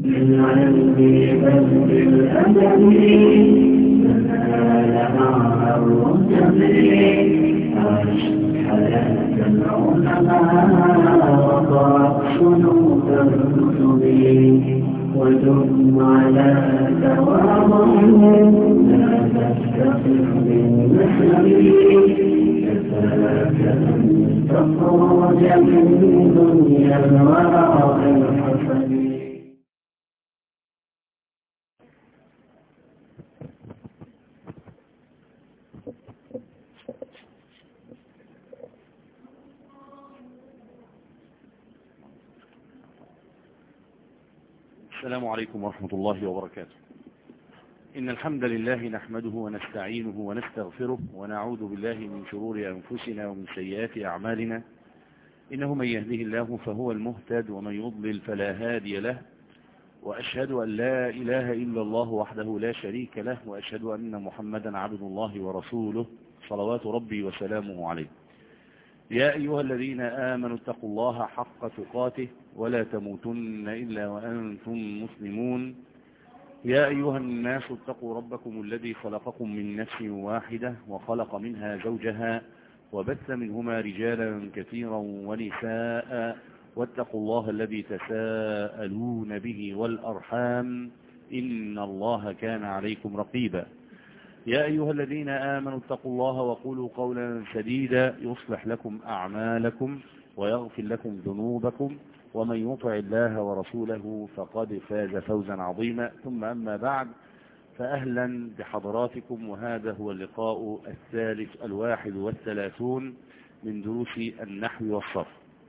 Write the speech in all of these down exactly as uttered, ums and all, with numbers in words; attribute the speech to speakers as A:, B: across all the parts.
A: بالعلم بل بالأدب تنال مع الرتب عش حياة العلماء وضع صنوف الكتب ودم على تواضع لا تستقر بالنسب كفاك أن تخرج من دنيا الورع الحسن.
B: السلام عليكم ورحمة الله وبركاته. إن الحمد لله نحمده ونستعينه ونستغفره ونعوذ بالله من شرور أنفسنا ومن سيئات أعمالنا. إنه من يهده الله فهو المهتد ومن يضلل فلا هادي له، وأشهد أن لا إله إلا الله وحده لا شريك له، وأشهد أن محمدا عبد الله ورسوله صلوات ربي وسلامه عليه. يا أيها الذين آمنوا اتقوا الله حق تقاته ولا تموتن إلا وأنتم مسلمون. يا أيها الناس اتقوا ربكم الذي خلقكم من نفس واحدة وخلق منها زوجها وبث منهما رجالا كثيرا ونساء، واتقوا الله الذي تساءلون به والأرحام إن الله كان عليكم رقيبا. يا أيها الذين آمنوا اتقوا الله وقولوا قولا سديدا يصلح لكم أعمالكم ويغفر لكم ذنوبكم، ومن يطع الله ورسوله فقد فاز فوزا عظيما. ثم أما بعد، فأهلا بحضراتكم، وهذا هو اللقاء الثالث الواحد والثلاثون من دروس النحو والصرف.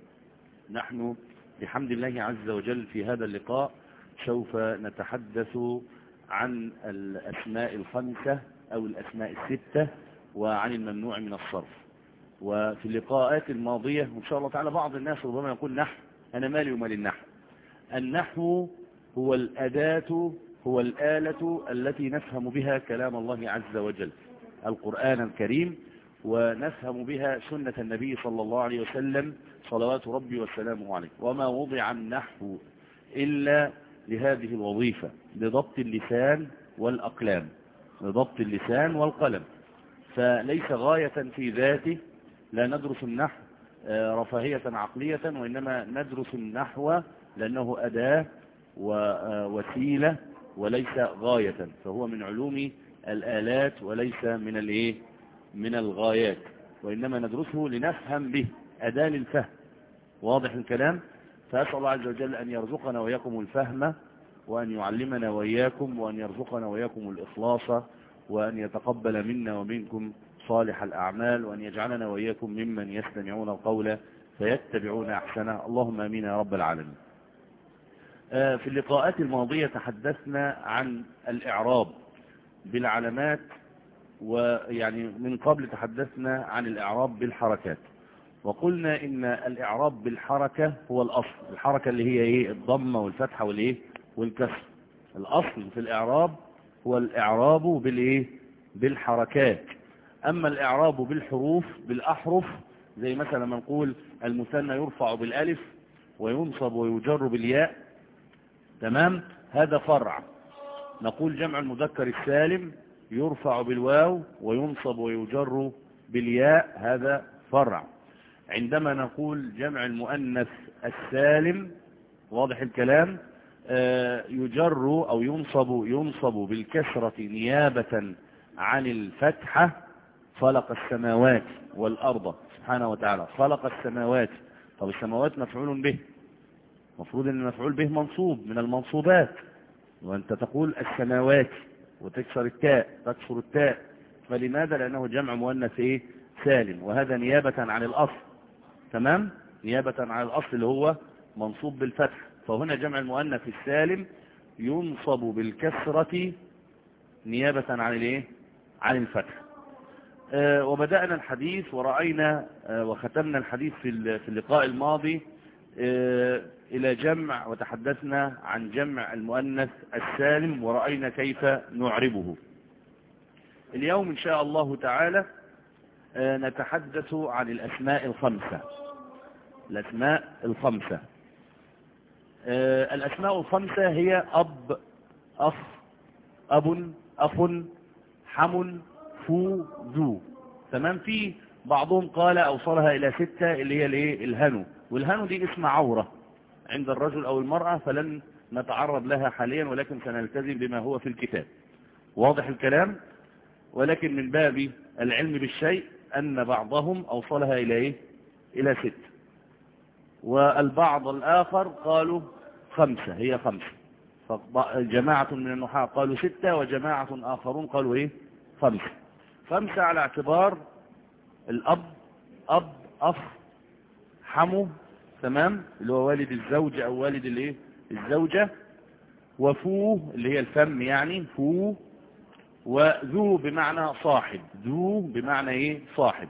B: نحن بحمد الله عز وجل في هذا اللقاء سوف نتحدث عن الأسماء الخمسة أو الأسماء الستة وعن الممنوع من الصرف. وفي اللقاءات الماضية إن شاء الله تعالى بعض الناس ربما يقول نحو، أنا مالي ومال النحو. النحو هو الأداة، هو الآلة التي نفهم بها كلام الله عز وجل القرآن الكريم، ونفهم بها سنة النبي صلى الله عليه وسلم صلوات ربي وسلامه عليه. وما وضع النحو إلا لهذه الوظيفة، لضبط اللسان والأقلام، لضبط اللسان والقلم. فليس غاية في ذاته، لا ندرس النحو رفاهية عقلية، وإنما ندرس النحو لأنه أداة ووسيلة وليس غاية، فهو من علوم الآلات وليس من الايه من الغايات، وإنما ندرسه لنفهم به، أداة للفهم. واضح الكلام؟ فأسأل الله عز وجل أن يرزقنا وإياكم الفهم، وأن يعلمنا وإياكم، وأن يرزقنا وإياكم الإخلاص، وأن يتقبل منا ومنكم صالح الأعمال، وأن يجعلنا وإياكم ممن يستمعون القول فيتبعون أحسنه. اللهم آمين يا رب العالمين. في اللقاءات الماضية تحدثنا عن الإعراب بالعلامات، ويعني من قبل تحدثنا عن الإعراب بالحركات، وقلنا إن الإعراب بالحركة هو الأصل. الحركة اللي هي إيه؟ الضمة والفتحة والإيه والكسر. الأصل في الإعراب هو الإعراب بالإيه بالحركات. أما الإعراب بالحروف بالأحرف، زي مثلا ما نقول المثنى يرفع بالألف وينصب ويجر بالياء، تمام، هذا فرع. نقول جمع المذكر السالم يرفع بالواو وينصب ويجر بالياء، هذا فرع. عندما نقول جمع المؤنث السالم، واضح الكلام، آه يجر أو ينصب ينصب بالكسرة نيابة عن الفتحة. خلق السماوات والأرض سبحانه وتعالى، خلق السماوات. طب السماوات مفعول به، مفروض ان المفعول به منصوب من المنصوبات، وانت تقول السماوات وتكسر التاء، تكسر التاء. فلماذا؟ لأنه جمع مؤنث ايه سالم، وهذا نيابة عن الأصل، تمام، نيابة عن الأصل اللي هو منصوب بالفتح. فهنا جمع المؤنث السالم ينصب بالكسرة نيابة عن الايه عن الفتح. آه وبدأنا الحديث ورأينا آه وختمنا الحديث في في اللقاء الماضي آه إلى جمع، وتحدثنا عن جمع المؤنث السالم ورأينا كيف نعربه. اليوم إن شاء الله تعالى آه نتحدث عن الأسماء الخمسة. الأسماء الخمسة آه الأسماء الخمسة هي أب، أخ، أب، أخ، حم، فو، ذو. تمام. في بعضهم قال أوصلها إلى ستة اللي هي الايه الهنو، والهنو دي اسم عورة عند الرجل أو المرأة، فلن نتعرض لها حاليا، ولكن سنلتزم بما هو في الكتاب. واضح الكلام؟ ولكن من باب العلم بالشيء أن بعضهم أوصلها إلى إيه؟ إلى ستة، والبعض الآخر قالوا خمسة، هي خمسة. فجماعة من النحاة قالوا ستة، وجماعة آخرون قالوا إيه؟ خمسة. خمسة على اعتبار الأب، أب، أخ، حمو، تمام، اللي هو والد الزوج أو والد الإيه؟ الزوجة، وفوه اللي هي الفم يعني فوه، وذو بمعنى صاحب، ذو بمعنى إيه؟ صاحب.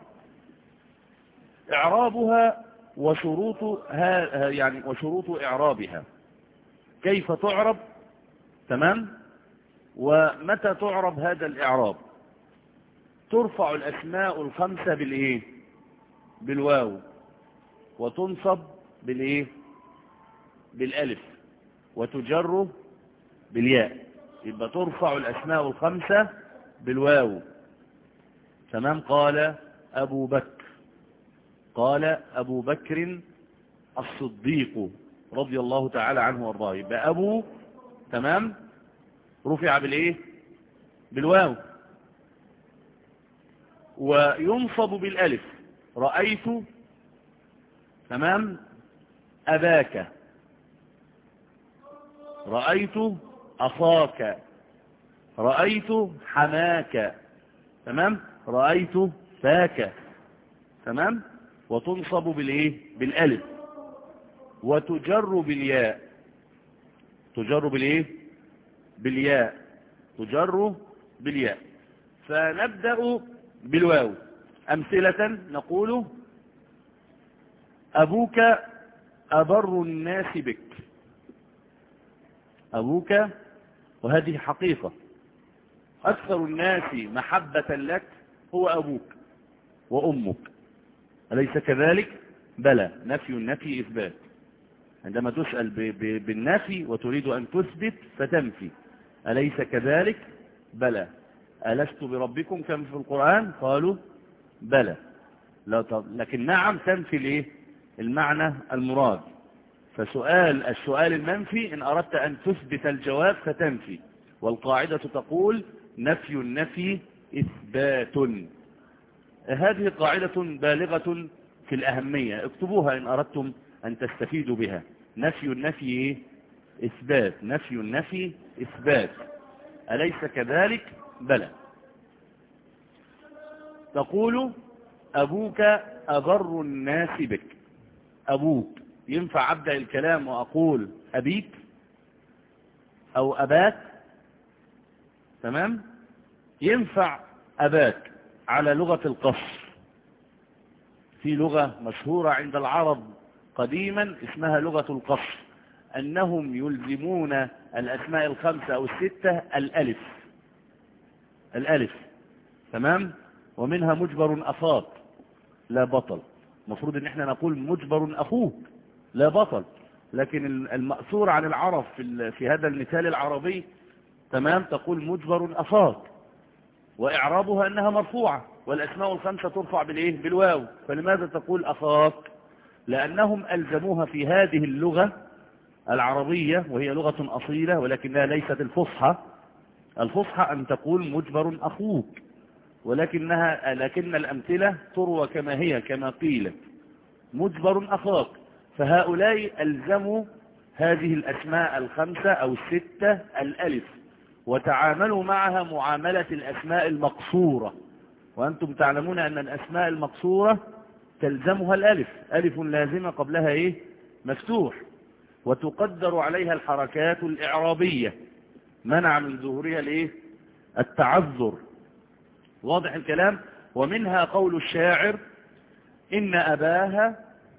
B: إعرابها وشروطها يعني وشروط إعرابها، كيف تعرب، تمام، ومتى تعرب هذا الإعراب. ترفع الأسماء الخمسة بالإيه؟ بالواو، وتنصب بالإيه؟ بالألف، وتجر بالياء. يبقى ترفع الأسماء الخمسة بالواو. تمام. قال أبو بكر، قال أبو بكر الصديق رضي الله تعالى عنه وارضاه. يبقى أبو، تمام، رفع بالإيه؟ بالواو، وينصب بالألف. رأيت، تمام، أباك، رأيت أخاك، رأيت حماك، تمام، رأيت فاك، تمام. وتنصب بالإيه؟ بالألف، وتجر بالياء. تجر بالإيه؟ بالياء، تجر بالياء. فنبدأ بالواو. أمثلة نقول أبوك أبر الناس بك. أبوك، وهذه حقيقة، أكثر الناس محبة لك هو أبوك وأمك، أليس كذلك؟ بلى. نفي النفي إثبات. عندما تسأل بالنفي وتريد أن تثبت فتنفي، أليس كذلك؟ بلى. ألست بربكم كم في القرآن؟ قالوا بلى. لا ط... لكن نعم تنفي الايه؟ المعنى المراد. فسؤال السؤال المنفي إن أردت أن تثبت الجواب فتنفي، والقاعدة تقول نفي النفي إثبات. هذه قاعدة بالغة في الأهمية، اكتبوها إن أردتم أن تستفيدوا بها. نفي النفي إثبات، نفي النفي إثبات، أليس كذلك؟ بلى. تقول أبوك أبر الناس بك. أبوك ينفع أبدأ الكلام وأقول أبيك أو أباك، تمام. ينفع أباك على لغة القصر. في لغة مشهورة عند العرب قديما اسمها لغة القصر، أنهم يلزمون الأسماء الخمسة أو الستة الألف، الألف، تمام. ومنها مجبر أخاك لا بطل. مفروض ان احنا نقول مجبر أخوك لا بطل، لكن المأثور عن العرب في, في هذا المثال العربي، تمام، تقول مجبر أخاك، وإعرابها أنها مرفوعة، والأسماء الخمسة ترفع بالإيه؟ بالواو. فلماذا تقول أخاك؟ لأنهم ألزموها في هذه اللغة العربية، وهي لغة أصيلة ولكنها ليست الفصحى. الفصحى أن تقول مجبر أخوك، ولكنها لكن الأمثلة تروى كما هي كما قيل مجبر أخاك. فهؤلاء ألزموا هذه الأسماء الخمسة أو الستة الألف، وتعاملوا معها معاملة الأسماء المقصورة. وأنتم تعلمون أن الأسماء المقصورة تلزمها الألف، ألف لازمة قبلها إيه؟ مفتوح، وتقدر عليها الحركات الإعرابية، منع من ظهورها الإيه؟ التعذر. واضح الكلام؟ ومنها قول الشاعر إن أباها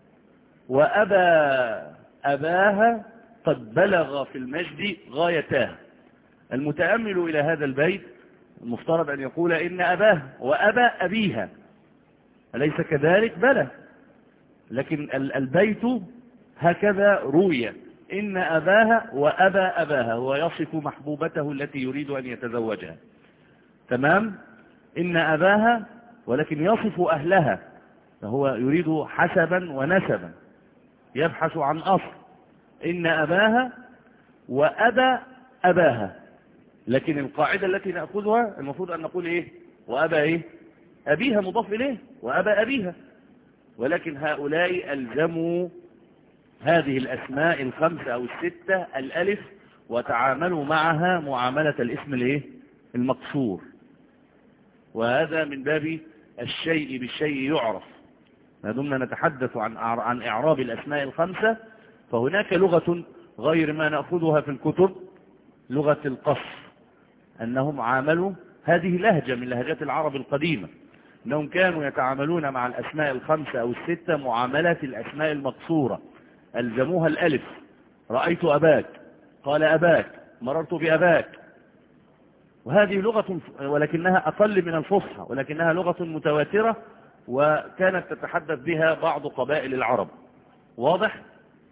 B: وأبا أباها قد بلغ في المجد غايتاه. المتأمل إلى هذا البيت المفترض أن يقول إن أباه وأبا أبيها، أليس كذلك؟ بلى. لكن البيت هكذا روي، إن أباها وأبى أباها، هو يصف محبوبته التي يريد أن يتزوجها. تمام؟ إن أباها، ولكن يصف أهلها، فهو يريد حسبا ونسبا، يبحث عن أصل. إن أباها وأبى أباها، لكن القاعدة التي نأخذها المفروض أن نقول إيه؟ وأبى إيه؟ أبيها مضاف إليه، وأبى أبيها. ولكن هؤلاء ألزموا هذه الأسماء الخمسة أو الستة الألف، وتعاملوا معها معاملة الاسم الإيه؟ المقصور. وهذا من باب الشيء بالشيء يعرف. ما دمنا نتحدث عن عن إعراب الأسماء الخمسة، فهناك لغة غير ما نأخذها في الكتب، لغة القصر، أنهم عاملوا هذه لهجة من لهجات العرب القديمة، أنهم كانوا يتعاملون مع الأسماء الخمسة أو الستة معاملة الأسماء المقصورة، ألزموها الألف. رأيت أباك، قال أباك، مررت بأباك. وهذه لغة ولكنها أقل من الفصحى، ولكنها لغة متواترة، وكانت تتحدث بها بعض قبائل العرب. واضح؟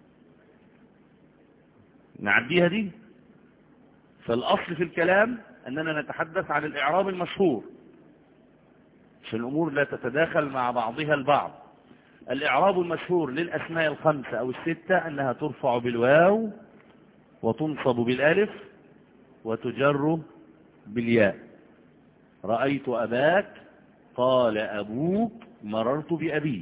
B: نعديها دي. فالأصل في الكلام أننا نتحدث عن الإعراب المشهور، عشان الأمور لا تتداخل مع بعضها البعض. الإعراب المشهور للأسماء الخمسة أو الستة أنها ترفع بالواو، وتنصب بالألف، وتجر بالياء. رأيت أباك، قال أبوك، مررت بأبيك.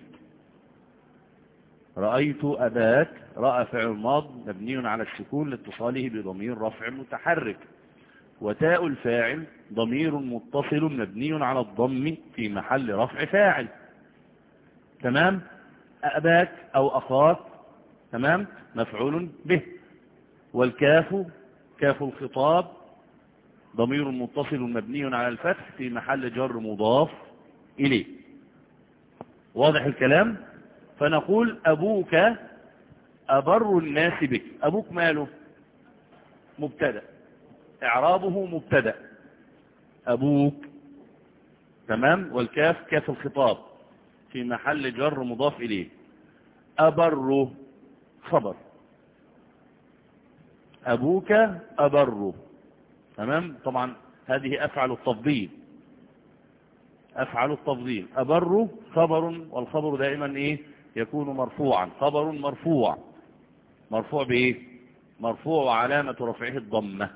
B: رأيت أباك، رأى فعل ماض مبني على السكون لاتصاله بضمير رفع متحرك، وتاء الفاعل ضمير متصل مبني على الضم في محل رفع فاعل. تمام؟ أباك أو أخاك، تمام، مفعول به. والكاف كاف الخطاب ضمير متصل مبني على الفتح في محل جر مضاف إليه. واضح الكلام؟ فنقول أبوك أبر الناس بك. أبوك ماله؟ مبتدأ، إعرابه مبتدأ، أبوك. تمام؟ والكاف كاف الخطاب في محل جر مضاف إليه. أبر خبر، أبوك أبر. تمام؟ طبعا هذه أفعل التفضيل، أفعل التفضيل. أبر خبر، والخبر دائما إيه؟ يكون مرفوعا. خبر مرفوع، مرفوع بإيه؟ مرفوع وعلامة رفعه الضمة.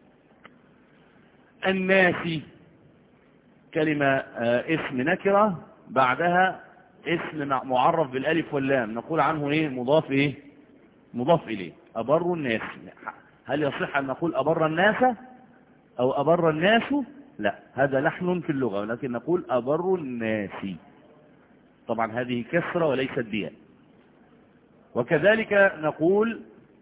B: الناس كلمة آه اسم نكرة بعدها اسم معرف بالالف واللام، نقول عنه ايه؟ مضاف ايه؟ مضاف اليه. أبر الناس، هل يصح أن نقول أبر الناس أو أبر الناس؟ لا، هذا لحن في اللغة، ولكن نقول أبر الناس. طبعا هذه كسرة وليست بياء. وكذلك نقول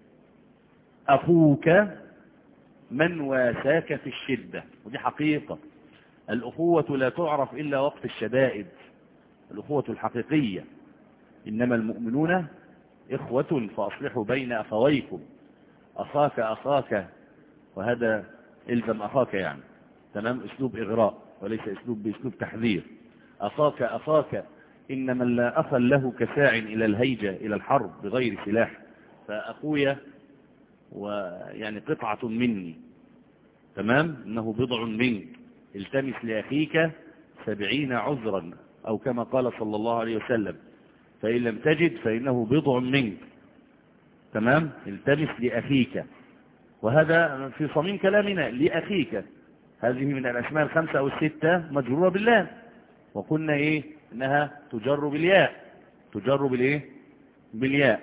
B: أخوك من واساك في الشدة، ودي حقيقة. الأخوة لا تعرف إلا وقت الشدائد، الأخوة الحقيقية. إنما المؤمنون إخوة فأصلحوا بين أخويكم. أخاك أخاك، وهذا إلزم أخاك يعني. تمام؟ أسلوب إغراء وليس أسلوب بأسلوب تحذير. أخاك أخاك، إن من لا أخا له كساع إلى الهيجة إلى الحرب بغير سلاح. فأخويا ويعني قطعة مني. تمام؟ إنه بضع منك، التمس لأخيك سبعين عذرا، أو كما قال صلى الله عليه وسلم، فإن لم تجد فإنه بضع منك. تمام؟ التمس لأخيك. وهذا في صميم كلامنا، لأخيك. هذه من الأسماء الخمسة أو الستة مجرورة بالله، وقلنا إيه؟ إنها تجر بالياء، تجر بالإيه؟ بالياء.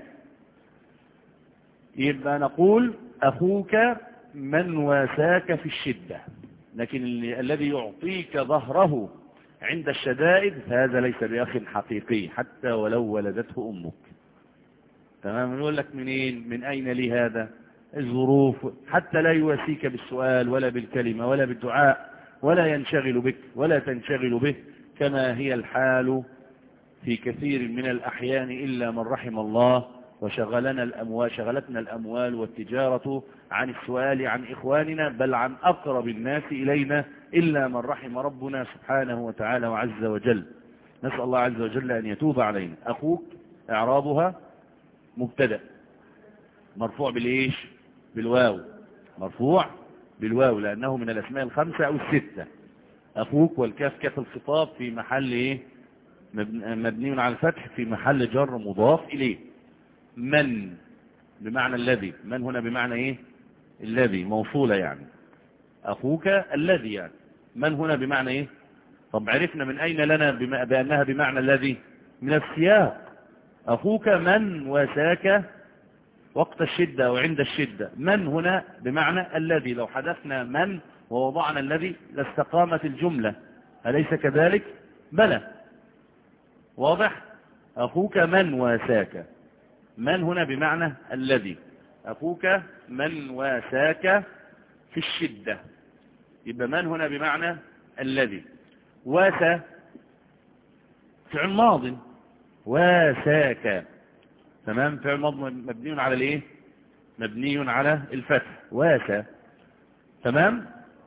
B: يبقى نقول أخوك من واساك في الشدة، لكن الذي يعطيك ظهره عند الشدائد هذا ليس بأخ حقيقي حتى ولو ولدته أمك. تمام؟ يقول لك منين؟ من أين لي هذا؟ الظروف، حتى لا يواسيك بالسؤال ولا بالكلمة ولا بالدعاء، ولا ينشغل بك ولا تنشغل به، كما هي الحال في كثير من الأحيان إلا من رحم الله. وشغلنا الأموال، شغلتنا الأموال والتجارة عن السؤال عن إخواننا، بل عن أقرب الناس إلينا، إلا من رحم ربنا سبحانه وتعالى وعز وجل. نسأل الله عز وجل أن يتوب علينا. أخوك إعرابها مبتدأ مرفوع بالإيش؟ بالواو، مرفوع بالواو لأنه من الأسماء الخمسة أو الستة. أخوك والكاف كاف الخطاب في محل إيه؟ مبني على الفتح في محل جر مضاف إليه. من بمعنى الذي، من هنا بمعنى إيه؟ الذي، موصولة يعني. أخوك الذي يعني. من هنا بمعنى إيه؟ طب عرفنا من أين لنا بما بأنها بمعنى الذي؟ من السياق. أخوك من وساك وقت الشدة أو عند الشدة. من هنا بمعنى الذي، لو حذفنا من ووضعنا الذي لاستقامت الجملة، أليس كذلك؟ بلى. واضح؟ أخوك من وساك، من هنا بمعنى الذي. أخوك من وساك في الشدة، يبقى من هنا بمعنى الذي. واسى فعل ماض، واساك تمام، فعل ماض مبني على الايه؟ مبني على الفتح، واسى تمام.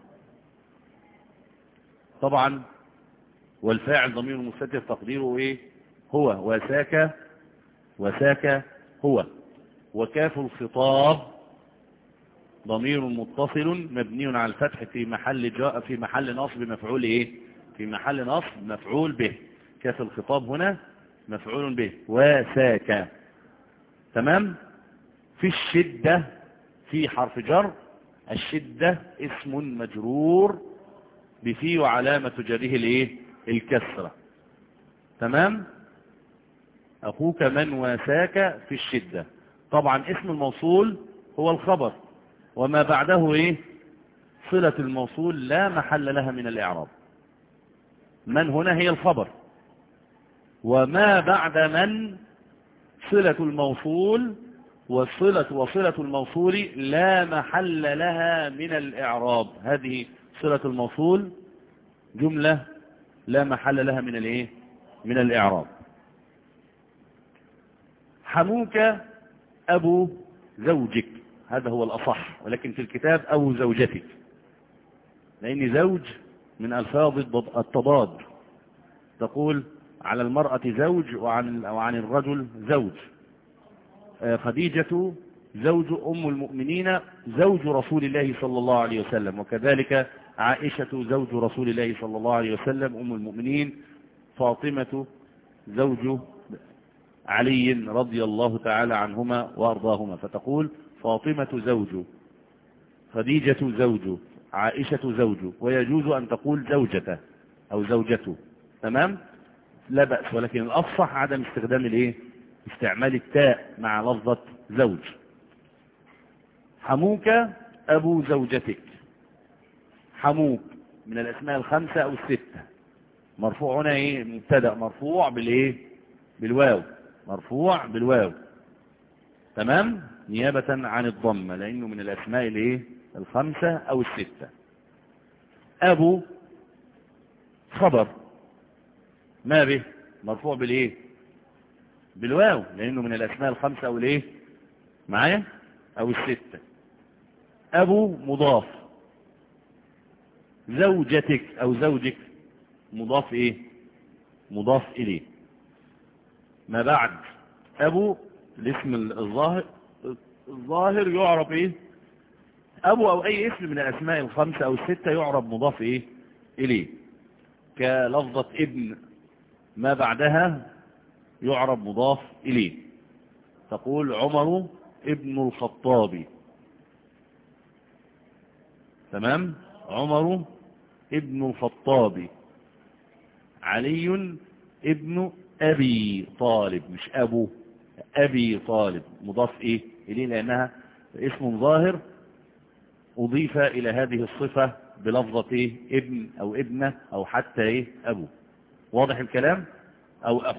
B: طبعا والفاعل ضمير مستتر تقديره ايه؟ هو. واساك، وساك هو. وكاف الخطاب ضمير متصل مبني على الفتح في محل جاء في محل نصب مفعول ايه؟ في محل نصب مفعول به. كاف الخطاب هنا مفعول به. وساك تمام. في الشدة في حرف جر، الشدة اسم مجرور بفي وعلامة جره الايه؟ الكسرة تمام. أخوك من واساك في الشدة، طبعا اسم الموصول هو الخبر، وما بعده ايه؟ صلة الموصول لا محل لها من الإعراب. من هنا هي الخبر، وما بعد من صلة الموصول، وصلة وصلة الموصول لا محل لها من الإعراب. هذه صلة الموصول جملة لا محل لها من الايه؟ من الإعراب. حموك أبو زوجك، هذا هو الأصح، ولكن في الكتاب أبو زوجتك، لأن زوج من ألفاظ التضاد. تقول على المرأة زوج وعن وعن الرجل زوج. خديجة زوج أم المؤمنين زوج رسول الله صلى الله عليه وسلم، وكذلك عائشة زوج رسول الله صلى الله عليه وسلم أم المؤمنين. فاطمة زوج علي رضي الله تعالى عنهما وأرضاهما، فتقول فاطمة زوج، خديجة زوج، عائشة زوج، ويجوز أن تقول زوجته أو زوجته تمام، لا بأس، ولكن الأفصح عدم استخدام الايه؟ استعمال التاء مع لفظة زوج. حموك أبو زوجتك، حموك من الأسماء الخمسة أو الستة، مرفوع هنا ايه؟ مبتدأ مرفوع بالايه؟ بالواو، مرفوع بالواو تمام، نيابة عن الضمة، لأنه من الأسماء الايه؟ الخمسة أو الستة. أبو خبر ما به، مرفوع بالايه؟ بالواو، لأنه من الأسماء الخمسة أو الايه؟ معايا؟ أو الستة. أبو مضاف، زوجتك أو زوجك مضاف ايه؟ مضاف إليه. ما بعد أبو الاسم الظاهر، الظاهر يعرب ايه؟ أبو أو أي اسم من الأسماء الخمسة أو الستة يعرب مضاف ايه؟ إليه، كلفظة ابن ما بعدها يعرب مضاف إليه. تقول عمر ابن الخطاب تمام، عمر ابن الخطاب. علي ابن أبي طالب، مش أبو، أبي طالب مضاف إيه؟ إليه، لأنها اسم ظاهر أضيف إلى هذه الصفة بلفظة إيه؟ ابن أو ابنة أو حتى إيه؟ أبو. واضح الكلام؟ أو أبو.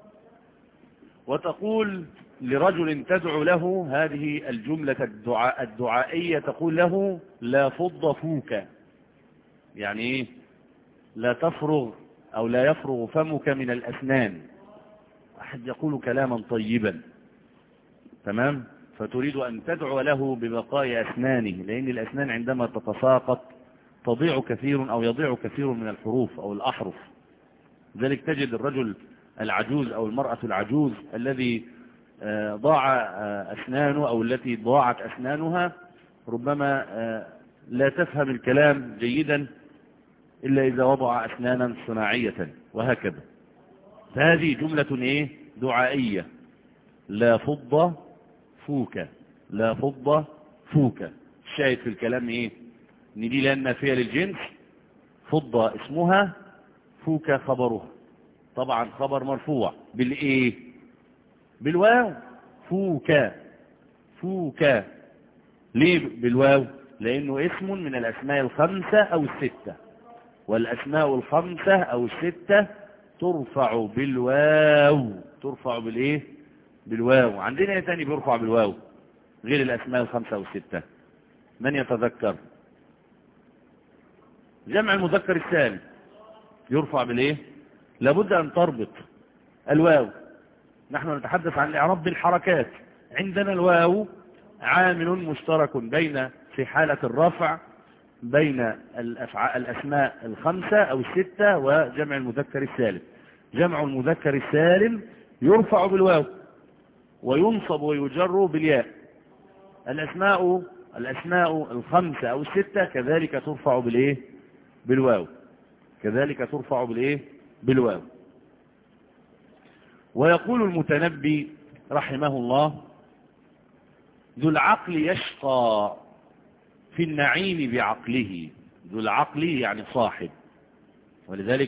B: وتقول لرجل تدعو له هذه الجملة الدعاء الدعائية، تقول له لا فض فوك، يعني إيه؟ لا تفرغ أو لا يفرغ فمك من الأسنان. أحد يقول كلاما طيبا تمام، فتريد أن تدعو له ببقاء أسنانه، لأن الأسنان عندما تتساقط تضيع كثير أو يضيع كثير من الحروف أو الأحرف. ذلك تجد الرجل العجوز أو المرأة العجوز الذي ضاع أسنانه أو التي ضاعت أسنانها ربما لا تفهم الكلام جيدا إلا إذا وضع أسنانا صناعية وهكذا. فهذه جملة إيه؟ دعائية. لا فضة فوكة، لا فضة فوكة. الشاهد في الكلام إيه؟ إن دي لأن فيها للجنس، فضة اسمها، فوكة خبرها. طبعا خبر مرفوع بالإيه؟ بالواو. فوكة، فوكة. ليه بالواو؟ لأنه اسم من الأسماء الخمسة أو الستة، والأسماء الخمسة أو الستة ترفع بالواو. ترفع بالإيه؟ بالواو. عندنا ايه تاني بيرفع بالواو غير الأسماء الخمسة أو الستة؟ من يتذكر؟ جمع المذكر السالم يرفع بالإيه؟ لابد أن تربط الواو. نحن نتحدث عن الإعراب بالحركات. عندنا الواو عامل مشترك بين في حالة الرفع بين الأسماء الخمسة أو الستة وجمع المذكر السالم. جمع المذكر السالم يرفع بالواو وينصب ويجر بالياء. الأسماء الأسماء الخمسة أو الستة كذلك ترفع بالإيه؟ بالواو. كذلك ترفع بالإيه؟ بالواو. ويقول المتنبي رحمه الله: ذو العقل يشقى في النعيم بعقله. ذو العقل يعني صاحب، ولذلك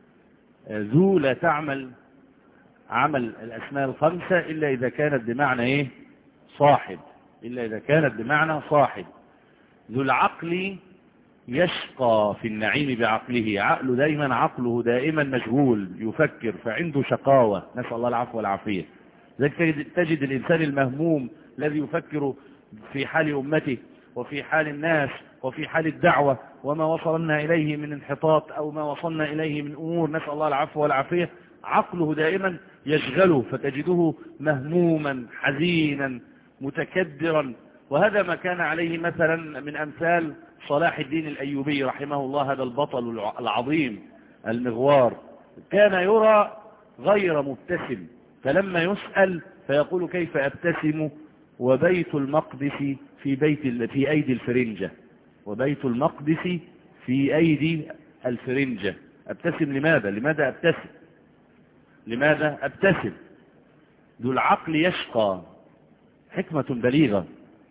B: ذو لا تعمل عمل الأسماء الخمسة إلا إذا كانت بمعنى إيه؟ صاحب. إلا إذا كانت بمعنى صاحب. ذو العقل يشقى في النعيم بعقله. عقله دائما عقله دائما مشغول يفكر، فعنده شقاوة، نسأل الله العفو والعافية. ذلك تجد الإنسان المهموم الذي يفكر في حال أمته وفي حال الناس وفي حال الدعوة وما وصلنا إليه من انحطاط أو ما وصلنا إليه من أمور، نسأل الله العفو والعافية. عقله دائما يشغله، فتجده مهموما حزينا متكدرا. وهذا ما كان عليه مثلا من أمثال صلاح الدين الأيوبي رحمه الله، هذا البطل العظيم المغوار. كان يرى غير مبتسم، فلما يسأل فيقول: كيف أبتسم وبيت المقدس في بيت في أيدي الفرنجة. وبيت المقدس في أيدي الفرنجة. أبتسم لماذا؟ لماذا أبتسم؟ لماذا أبتسم؟ ذو العقل يشقى، حكمة بليغة.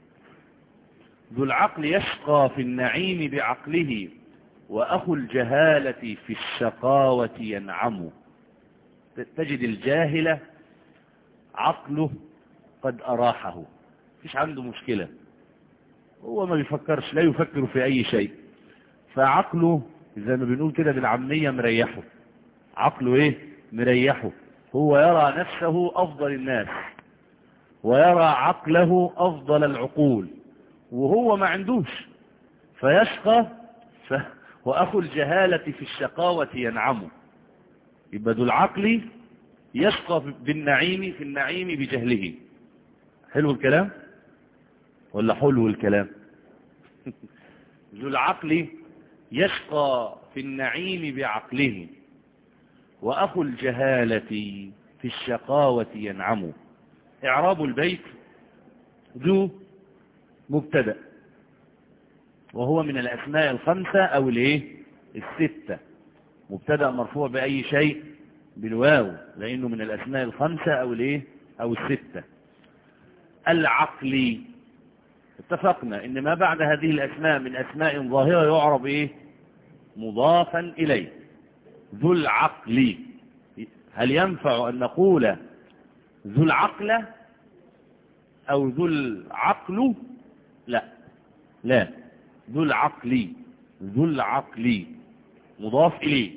B: ذو العقل يشقى في النعيم بعقله، وأخو الجهالة في الشقاوة ينعم. تجد الجاهلة عقله قد أراحه، مفيش عنده مشكلة، هو ما بيفكرش، لا يفكر في أي شيء، فعقله زي ما بنقول كده بالعامية مريحه. عقله إيه؟ مريحه. هو يرى نفسه أفضل الناس ويرى عقله أفضل العقول، وهو ما عندوش، فيشقى ف... وأخو الجهالة في الشقاوة ينعم. يبقى ذو العقل يشقى بالنعيم في النعيم بجهله. حلو الكلام ولا حلو الكلام؟ ذو العقل يشقى في النعيم بعقله، وأخو الجهالة في الشقاوة ينعم. إعراب البيت: ذو مبتدأ، وهو من الأسماء الخمسة أو الايه الستة. مبتدأ مرفوع بأي شيء؟ بالواو، لأنه من الأسماء الخمسة أو الايه أو الستة. العقل، اتفقنا إن ما بعد هذه الأسماء من أسماء ظاهرة يعرب إيه؟ مضافا إليه. ذو العقل، هل ينفع أن نقول ذو العقل أو ذو العقل؟ لا لا، ذو العقل. ذو العقل مضاف إليه.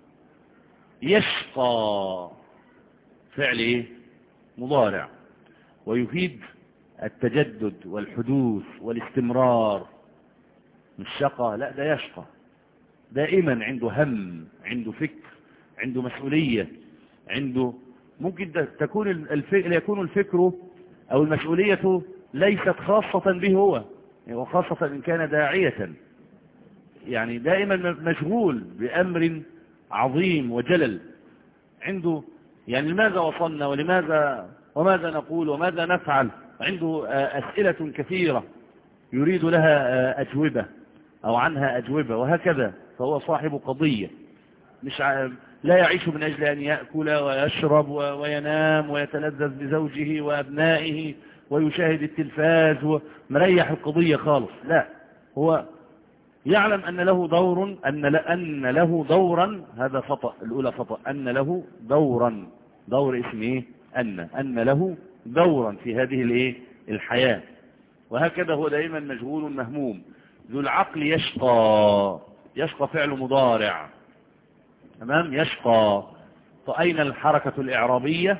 B: يشقى فعل إيه؟ مضارع، ويفيد التجدد والحدوث والاستمرار. مش شقى، لا، ده يشقى دائما، عنده هم، عنده فكر، عنده مسؤولية، عنده ممكن تكون الفكر يكون الفكر أو المسؤولية ليست خاصة به هو، وخاصة إن كان داعية، يعني دائما مشغول بأمر عظيم وجلل عنده. يعني لماذا وصلنا ولماذا وماذا نقول وماذا نفعل، عنده أسئلة كثيرة يريد لها أجوبة أو عنها أجوبة وهكذا. فهو صاحب قضية، مش ع... لا يعيش من أجل أن يأكل ويشرب وينام ويتلذذ بزوجه وأبنائه ويشاهد التلفاز ومريح القضية خالص. لا، هو يعلم أن له دور، أن أن له دورا. هذا خطأ، الأولى خطأ. أن له دورا، دور اسمه أن أن له دورا في هذه الايه الحياة. وهكذا هو دائما مشغول مهموم. ذو العقل يشقى، يشقى فعل مضارع. تمام، يشقى. فأين الحركة الإعرابية؟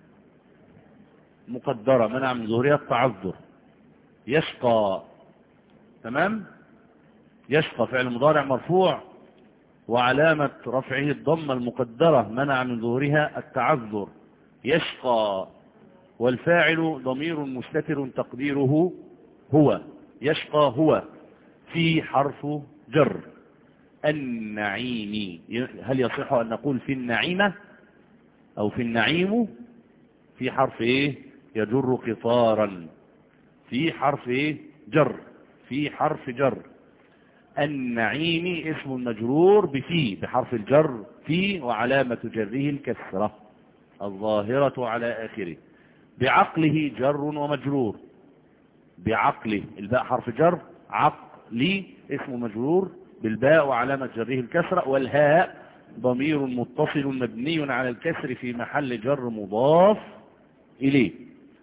B: مقدرة، منع من ظهورها التعذر. يشقى. تمام، يشقى فعل مضارع مرفوع وعلامة رفعه الضمة المقدرة، منع من ظهورها التعذر. يشقى. والفاعل ضمير مستتر تقديره هو. يشقى هو في حرف جر. النعيم، هل يصح أن نقول في النعيمة أو في النعيم؟ في حرف إيه؟ يجر قطارا. في حرف إيه؟ جر. في حرف جر. النعيم اسم مجرور بفي، بحرف الجر في، وعلامة جره الكسرة الظاهرة على آخره. بعقله جر ومجرور. بعقله، الباء حرف جر، عقلي اسم مجرور بالباء وعلامة جره الكسرة، والهاء ضمير متصل مبني على الكسر في محل جر مضاف إليه.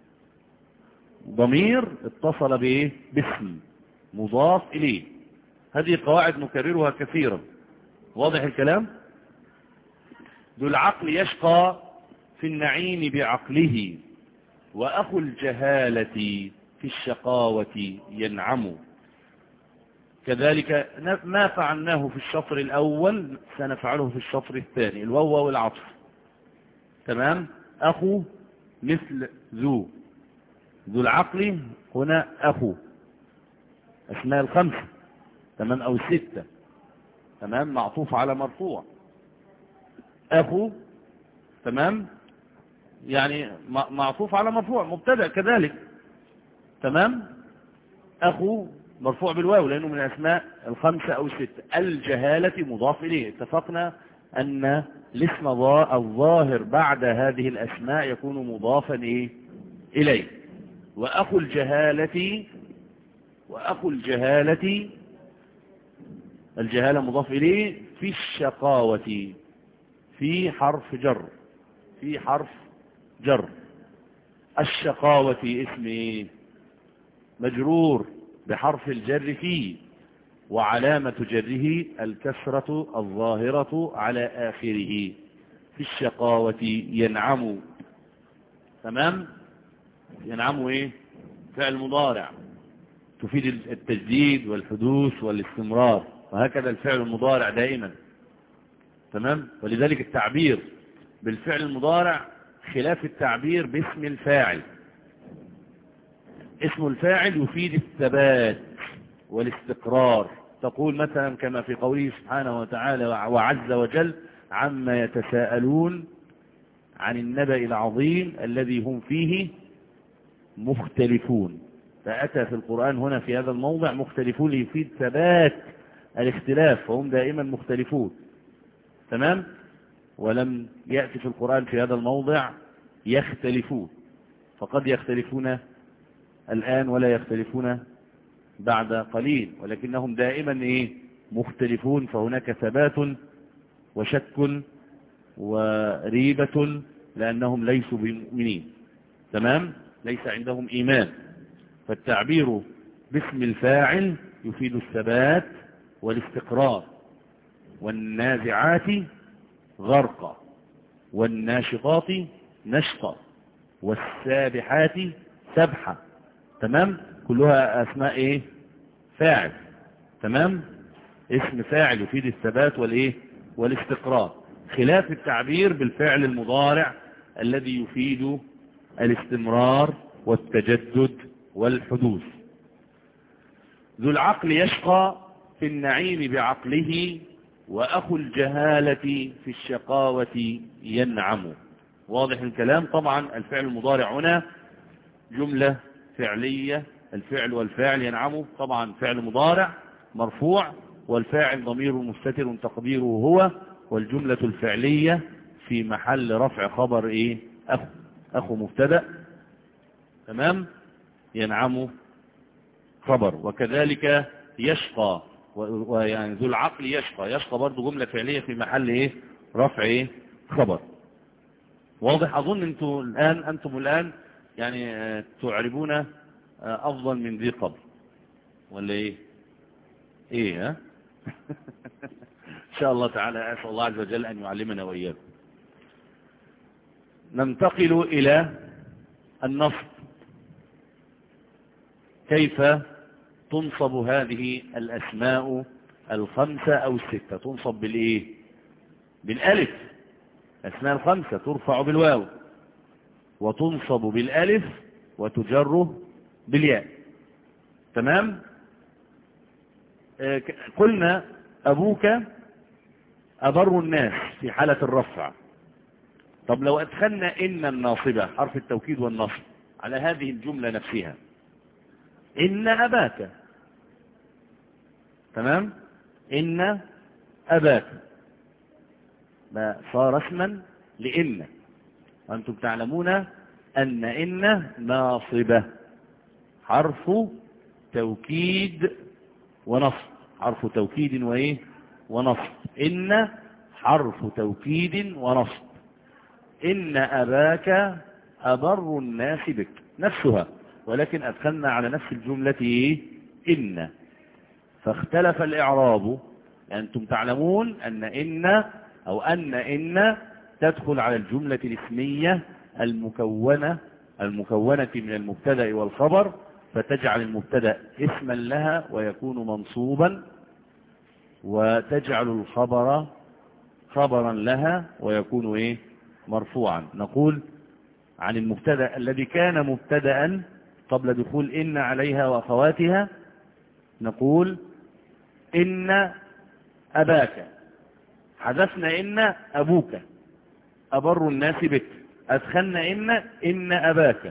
B: ضمير اتصل به باسم مضاف إليه. هذه قواعد نكررها كثيرا. واضح الكلام؟ ذو العقل يشقى في النعيم بعقله، وأخو الجهالة في الشقاوة ينعم. كذلك ما فعلناه في الشطر الأول سنفعله في الشطر الثاني، الواو والعطف. تمام. أخو مثل ذو. ذو العقل هنا أخو، أسماء الخمسة. تمام، أو الستة. تمام، معطوف على مرفوع. أخو، تمام، يعني معطوف على مرفوع مبتدأ كذلك. تمام. أخو مرفوع بالواو لأنه من الأسماء الخمسة أو الستة. الجهالة مضاف إليه. اتفقنا أن الاسم الظاهر بعد هذه الأسماء يكون مضافا إيه؟ إليه. وأخو الجهالة، وأخو الجهالة، الجهالة مضاف إليه. في الشقاوة، في حرف جر، في حرف جر. الشقاوة اسم إيه؟ مجرور بحرف الجر فيه، وعلامة جره الكسرة الظاهرة على آخره. في الشقاوة ينعم. تمام. ينعم ايه؟ فعل مضارع تفيد التجديد والحدوث والاستمرار، وهكذا الفعل المضارع دائما. تمام. ولذلك التعبير بالفعل المضارع خلاف التعبير باسم الفاعل. اسم الفاعل يفيد الثبات والاستقرار. تقول مثلا كما في قوله سبحانه وتعالى وعز وجل عما يتساءلون عن النبأ العظيم الذي هم فيه مختلفون. فأتى في القرآن هنا في هذا الموضع مختلفون ليفيد ثبات الاختلاف، فهم دائما مختلفون. تمام. ولم يأتي في القرآن في هذا الموضع يختلفون، فقد يختلفون الآن ولا يختلفون بعد قليل، ولكنهم دائما إيه؟ مختلفون. فهناك ثبات وشك وريبة لأنهم ليسوا بمؤمنين. تمام. ليس عندهم إيمان. فالتعبير باسم الفاعل يفيد الثبات والاستقرار. والنازعات غرقا، والناشطات نشطا، والسابحات سبحا. تمام. كلها أسماء إيه؟ فاعل. تمام. اسم فاعل يفيد الثبات والإيه؟ والاستقرار، خلاف التعبير بالفعل المضارع الذي يفيد الاستمرار والتجدد والحدوث. ذو العقل يشقى في النعيم بعقله، وأخو الجهالة في الشقاوة ينعم. واضح الكلام. طبعا الفعل المضارع هنا جملة فعلية، الفعل والفاعل ينعموا، طبعا فعل مضارع مرفوع والفاعل ضمير مستتر تقديره هو، والجملة الفعلية في محل رفع خبر ايه؟ اخو اخو مبتدا، تمام، ينعم خبر. وكذلك يشقى، ويعني ذو العقل يشقى، يشقى برضو جملة فعلية في محل ايه؟ رفع ايه؟ خبر. واضح؟ اظن انتم الان انتم الان يعني تعربون افضل من ذي قبل، ولا ايه؟ ايه ها؟ ان شاء الله تعالى اسال الله عز وجل ان يعلمنا واياكم. ننتقل الى النصب. كيف تنصب هذه الاسماء الخمسة او الستة؟ تنصب بالايه؟ بالالف. اسماء الخمسة ترفع بالواو وتنصب بالالف وتجر بالياء، تمام. آه قلنا ابوك أبر الناس في حالة الرفع. طب لو أدخلنا إن الناصبة حرف التوكيد والنصب على هذه الجملة نفسها، إن أباك، تمام، إن أباك ما صار اسما لإن، وأنتم تعلمون أن إن ناصبة حرف توكيد ونصب، حرف توكيد وإيه؟ ونصب. إن حرف توكيد ونصب. إن أباك أبر الناس بك، نفسها، ولكن أدخلنا على نفس الجملة إيه؟ إن. فاختلف الإعراب. أنتم تعلمون أن إن أو أن إن تدخل على الجملة الاسمية المكونة المكونة من المبتدأ والخبر، فتجعل المبتدأ اسما لها ويكون منصوبا، وتجعل الخبر خبرا لها ويكون ايه؟ مرفوعا. نقول عن المبتدا الذي كان مبتدا قبل دخول ان عليها واخواتها، نقول ان اباك، حذفنا ان ابوك ابر الناس بك، ادخلنا ان ان اباك،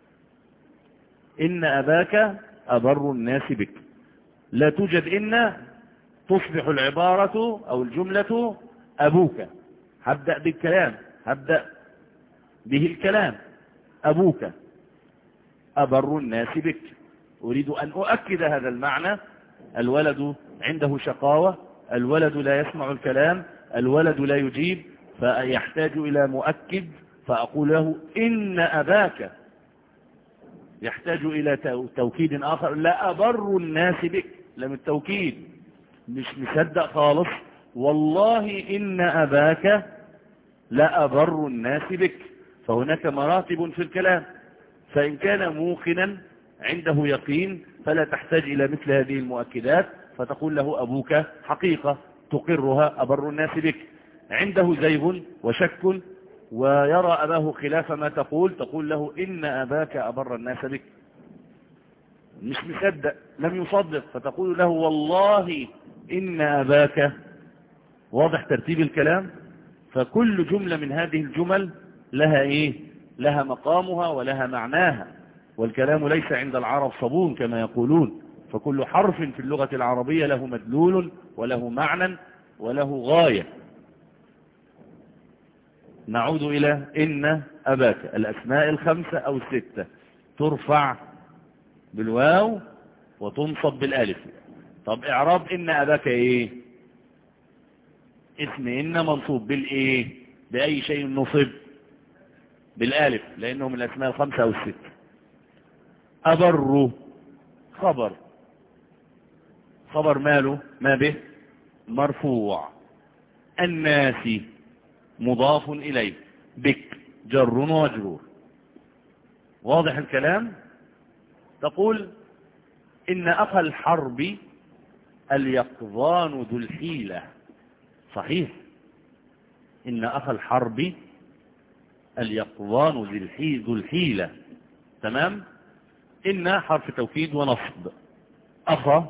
B: ان اباك ابر الناس بك. لا توجد ان، تصبح العبارة أو الجملة أبوك. هبدأ بالكلام، هبدأ به الكلام. أبوك أبر الناس بك. أريد أن أؤكد هذا المعنى. الولد عنده شقاوة، الولد لا يسمع الكلام، الولد لا يجيب، فيحتاج إلى مؤكد، فأقول له إن أباك. يحتاج إلى توكيد آخر، لا أبر الناس بك، لم التوكيد مش مصدق خالص، والله إن أباك لأبر الناس بك. فهناك مراتب في الكلام، فإن كان موقنا عنده يقين فلا تحتاج إلى مثل هذه المؤكدات، فتقول له أبوك حقيقة تقرها أبر الناس بك. عنده زيغ وشك ويرى أباه خلاف ما تقول، تقول له إن أباك أبر الناس بك. مش مصدق، لم يصدق، فتقول له والله إن أباك. واضح ترتيب الكلام؟ فكل جملة من هذه الجمل لها إيه؟ لها مقامها ولها معناها، والكلام ليس عند العرب صبون كما يقولون، فكل حرف في اللغة العربية له مدلول وله معنى وله غاية. نعود إلى إن أباك. الأسماء الخمسة أو الستة ترفع بالواو وتنصب بالالف. طب اعراب ان اباك ايه؟ اسم ان منصوب بالايه؟ باي شيء نصب؟ بالالف، لانه من الاسماء الخمسه او السته. ابر خبر، خبر ماله؟ ما به؟ مرفوع. الناس مضاف اليه، بك جر ومجرور. واضح الكلام؟ تقول إن أخا الحرب اليقظان ذو الحيلة. صحيح، إن أخا الحرب اليقظان ذو الحيلة، تمام. إن حرف توكيد ونصب. أخا،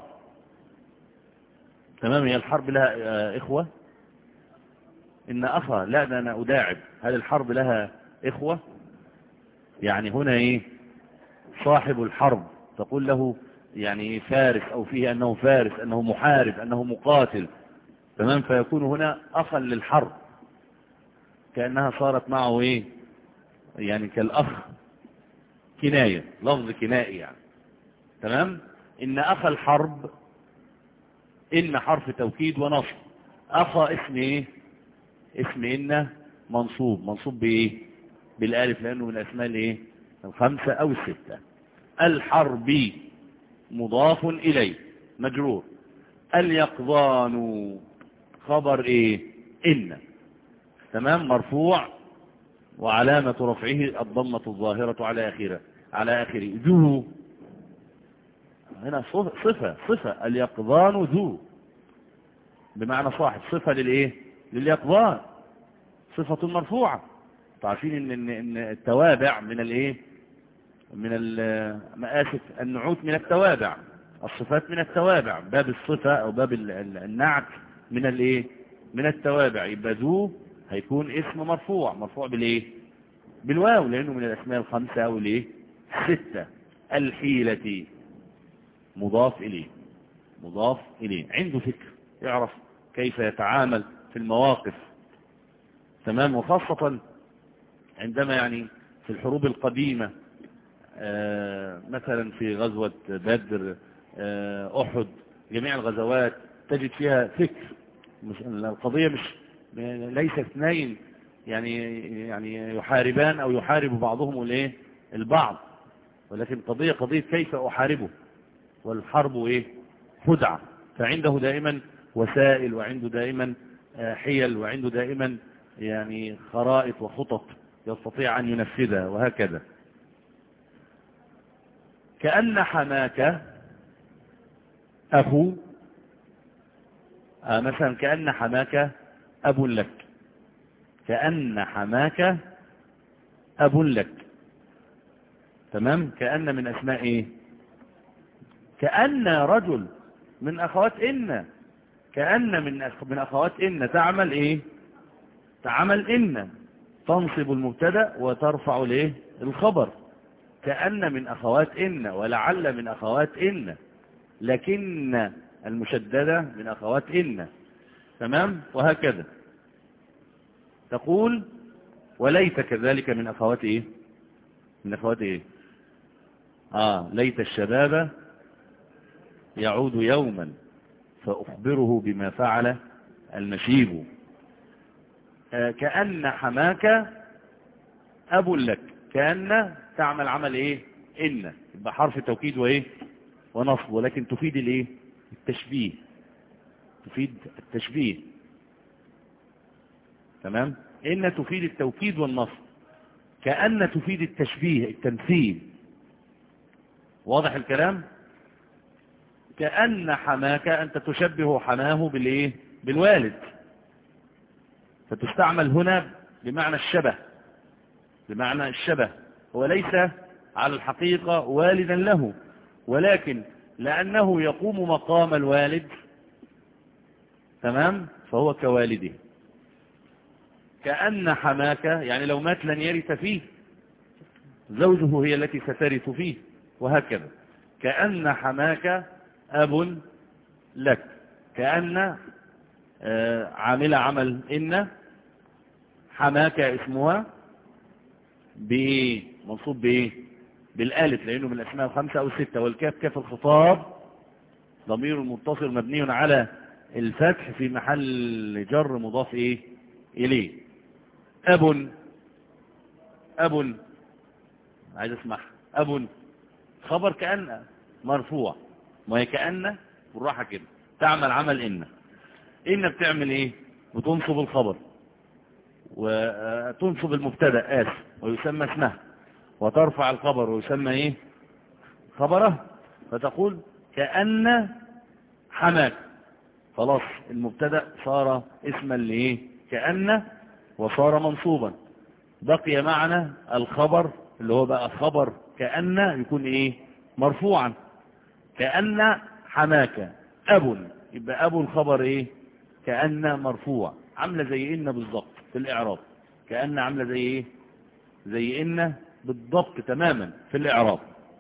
B: تمام. هي الحرب لها إخوة؟ إن أخا، لا ده أنا أداعب. هل الحرب لها إخوة، يعني هنا إيه صاحب الحرب تقول له يعني فارس، أو فيه أنه فارس، أنه محارب، أنه مقاتل، تمام، فيكون هنا أخا للحرب، كأنها صارت معه إيه يعني كالأخ، كناية، لفظ كنائي يعني، تمام. إن أخا الحرب، إن حرف توكيد ونصب، أخا اسم إيه اسم إن منصوب، منصوب بإيه بالالف، لأنه من الأسماء الإيه الخمسة أو الستة. الحربي مضاف إليه مجرور. اليقظان خبر إيه إن، تمام، مرفوع، وعلامة رفعه الضمة الظاهرة على آخره على آخره. ذو هنا صفة صفة اليقظان ذو بمعنى صاحب، صفة للإيه لليقظان، صفة مرفوعة. تعرفين إن إن التوابع من الإيه من المآسف النعوت من التوابع، الصفات من التوابع، باب الصفة أو باب النعت من الإيه من التوابع. يبقى ذو هيكون اسم مرفوع، مرفوع بالإيه بالواو، لأنه من الأسماء الخمسة أو الإيه ستة. الحيلة مضاف إليه مضاف إليه، عنده فكر، يعرف كيف يتعامل في المواقف، تمام. وخاصة عندما يعني في الحروب القديمة، آه مثلا في غزوة بدر، آه أحد، جميع الغزوات تجد فيها فكر. القضية مش ليس اثنين يعني يعني يحاربان أو يحارب بعضهم الايه البعض، ولكن قضية قضية كيف أحاربه، والحرب ايه خدعة. فعنده دائما وسائل، وعنده دائما حيل، وعنده دائما يعني خرائط وخطط يستطيع أن ينفذها، وهكذا. كأن حماك أخو، آه مثلا كأن حماك أب لك، كأن حماك أب لك، تمام. كأن من أسماء إيه كأن رجل من أخوات إن، كأن من من أخوات إن تعمل إيه تعمل إن، تنصب المبتدا وترفع الإيه الخبر. كأن من أخوات إن، ولعل من أخوات إن، لكن المشددة من أخوات إن، تمام، وهكذا. تقول وليت كذلك من أخوات إيه من أخوات إيه آه ليت الشباب يعود يوما فأخبره بما فعل المشيب. آه كأن حماك أب لك، كأن تعمل عمل إيه إن، يبقى حرف توكيد وإيه ونصب، ولكن تفيد الإيه التشبيه، تفيد التشبيه، تمام. إن تفيد التوكيد والنصب، كأن تفيد التشبيه التمثيل. واضح الكلام؟ كأن حماك أنت تشبه حماه بالإيه بالوالد، فتستعمل هنا بمعنى الشبه، بمعنى الشبه. هو ليس على الحقيقة والدا له، ولكن لأنه يقوم مقام الوالد، تمام، فهو كوالده. كأن حماك يعني لو مات لن يرث فيه، زوجه هي التي سترث فيه، وهكذا. كأن حماك أب لك، كأن آه عامل عمل إن، حماك اسمها بإيه منصوب بإيه بالالف، لأنه من الأسماء الخمسة أو الستة. والكاف كاف الخطاب ضمير متصل مبني على الفتح في محل جر مضاف إيه إليه. أب أب عايز اسمع أب خبر كأن مرفوع، ما هي كأن بالراحة كده تعمل عمل إن. إن بتعمل إيه بتنصب الخبر وتنصب المبتدا آسف ويسمى اسمه، وترفع الخبر ويسمى إيه خبره. فتقول كأن حماك، خلاص المبتدا صار اسما لإيه كأن وصار منصوبا. بقي معنا الخبر اللي هو بقى خبر كأن يكون إيه مرفوعا. كأن حماك أب، يبقى أب الخبر إيه كأن مرفوع، عاملة زي إن بالضبط في الإعراب. كأن عاملة زي إيه زي إن بالضبط تماما في الإعراب.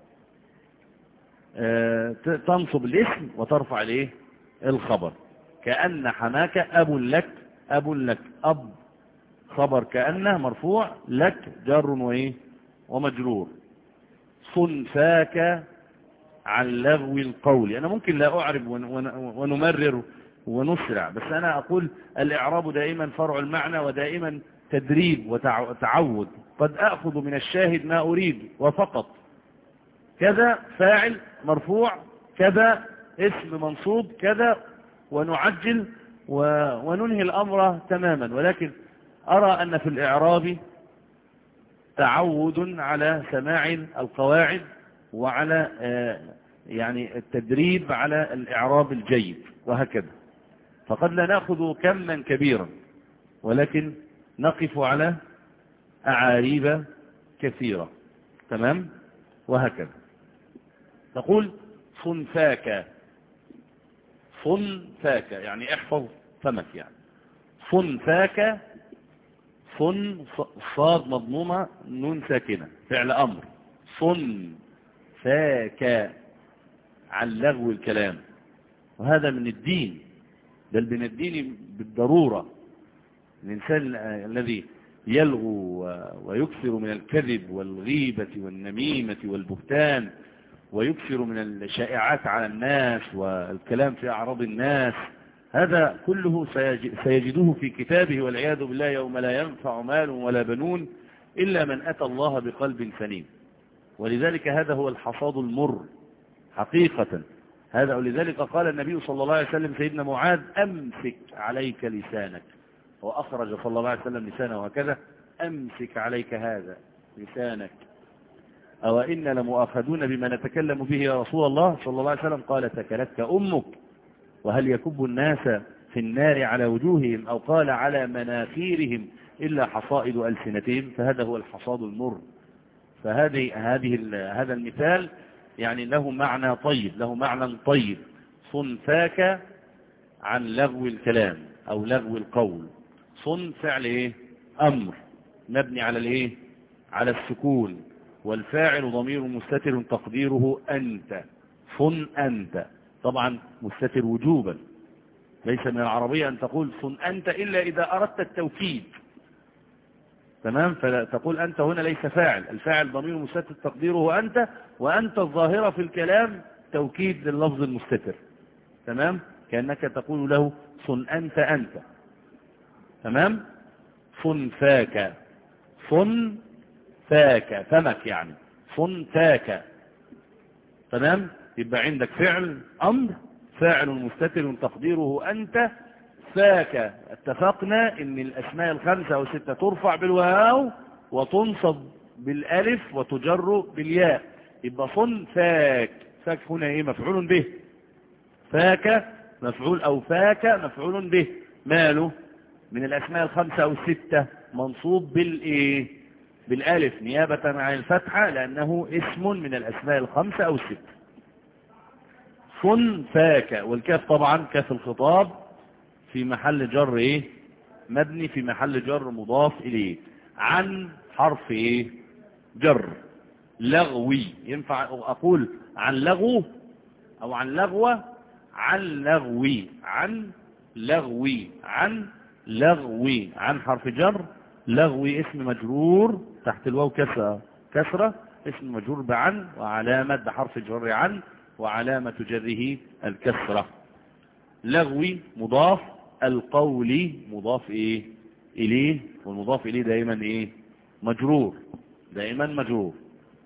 B: آه تنصب الاسم وترفع الايه الخبر. كأن حماك أب لك، أب لك، أب خبر كأنه مرفوع، لك جر وإيه ومجرور. صنفاك عن لغو القول. أنا ممكن لا أعرب ونمرر ونسرع، بس أنا أقول الإعراب دائما فرع المعنى ودائما تدريب وتعود. قد أخذ من الشاهد ما أريد وفقط. كذا فاعل مرفوع، كذا اسم منصوب، كذا، ونعجل وننهي الأمر تماما. ولكن أرى أن في الإعراب تعود على سماع القواعد وعلى يعني التدريب على الإعراب الجيد وهكذا. فقد لا نأخذ كما كبيرا، ولكن نقف على أعاريب كثيرة. تمام؟ وهكذا. تقول صنفاك، صنفاك يعني احفظ فمك، يعني صنفاك، صن صاد مضمومة نون ساكنة فعل أمر. صنفاك عن لغو الكلام، وهذا من الدين، بل من الدين بالضرورة. الإنسان الذي يلغو ويكثر من الكذب والغيبة والنميمة والبهتان، ويكثر من الشائعات على الناس والكلام في أعراض الناس، هذا كله سيجده في كتابه والعياذ بالله يوم لا ينفع مال ولا بنون إلا من أتى الله بقلب سليم. ولذلك هذا هو الحصاد المر حقيقة. هذا ولذلك قال النبي صلى الله عليه وسلم سيدنا معاذ أمسك عليك لسانك، وأخرج صلى الله عليه وسلم لسانه هكذا، أمسك عليك هذا لسانك، أو إن لمؤاخذون بما نتكلم به يا رسول الله صلى الله عليه وسلم. قال ثكلتك أمك، وهل يكب الناس في النار على وجوههم أو قال على مناخيرهم إلا حصائد ألسنتهم. فهذا هو الحصاد المر. فهذه هذه هذا المثال يعني له معنى طيب، له معنى طيب. صنفاك عن لغو الكلام أو لغو القول. صن فعل إيه؟ أمر مبني على الإيه؟ على السكون، والفاعل ضمير مستتر تقديره أنت. صن أنت، طبعا مستتر وجوبا، ليس من العربية أن تقول صن أنت إلا إذا أردت التوكيد. تمام؟ فتقول أنت هنا ليس فاعل، الفاعل ضمير مستتر تقديره أنت، وأنت الظاهرة في الكلام توكيد لللفظ المستتر. تمام؟ كأنك تقول له صن أنت أنت. تمام؟ صن فاك، صن فاك فمك يعني صن فاك. تمام؟ يبقى عندك فعل أمر، فاعل مستتر تقديره أنت، فاك. اتفقنا ان الاسماء الخمسة او ستة ترفع بالواو وتنصب بالالف وتجر بالياء. يبقى صن فاك، فاك هنا ايه؟ مفعول به. فاك مفعول او فاك مفعول به، ماله؟ من الاسماء الخمسة او الستة، منصوب بالايه؟ بالالف نيابة عن الفتحة، لانه اسم من الاسماء الخمسة او الستة. صن فاك، والكاف طبعا كاف الخطاب في محل جر ايه؟ مبني في محل جر مضاف اليه. عن حرف ايه؟ جر. لغوي، ينفع اقول عن لغو او عن لغوة؟ عن لغوي، عن لغوي، عن لغوي، عن حرف جر. لغوي اسم مجرور تحت الواو كسرة، كسرة اسم مجرور بعن، وعلامة بحرف جر عن، وعلامة جره الكسرة. لغوي مضاف، القولي مضاف ايه اليه، والمضاف اليه دائما ايه؟ مجرور، دائما مجرور.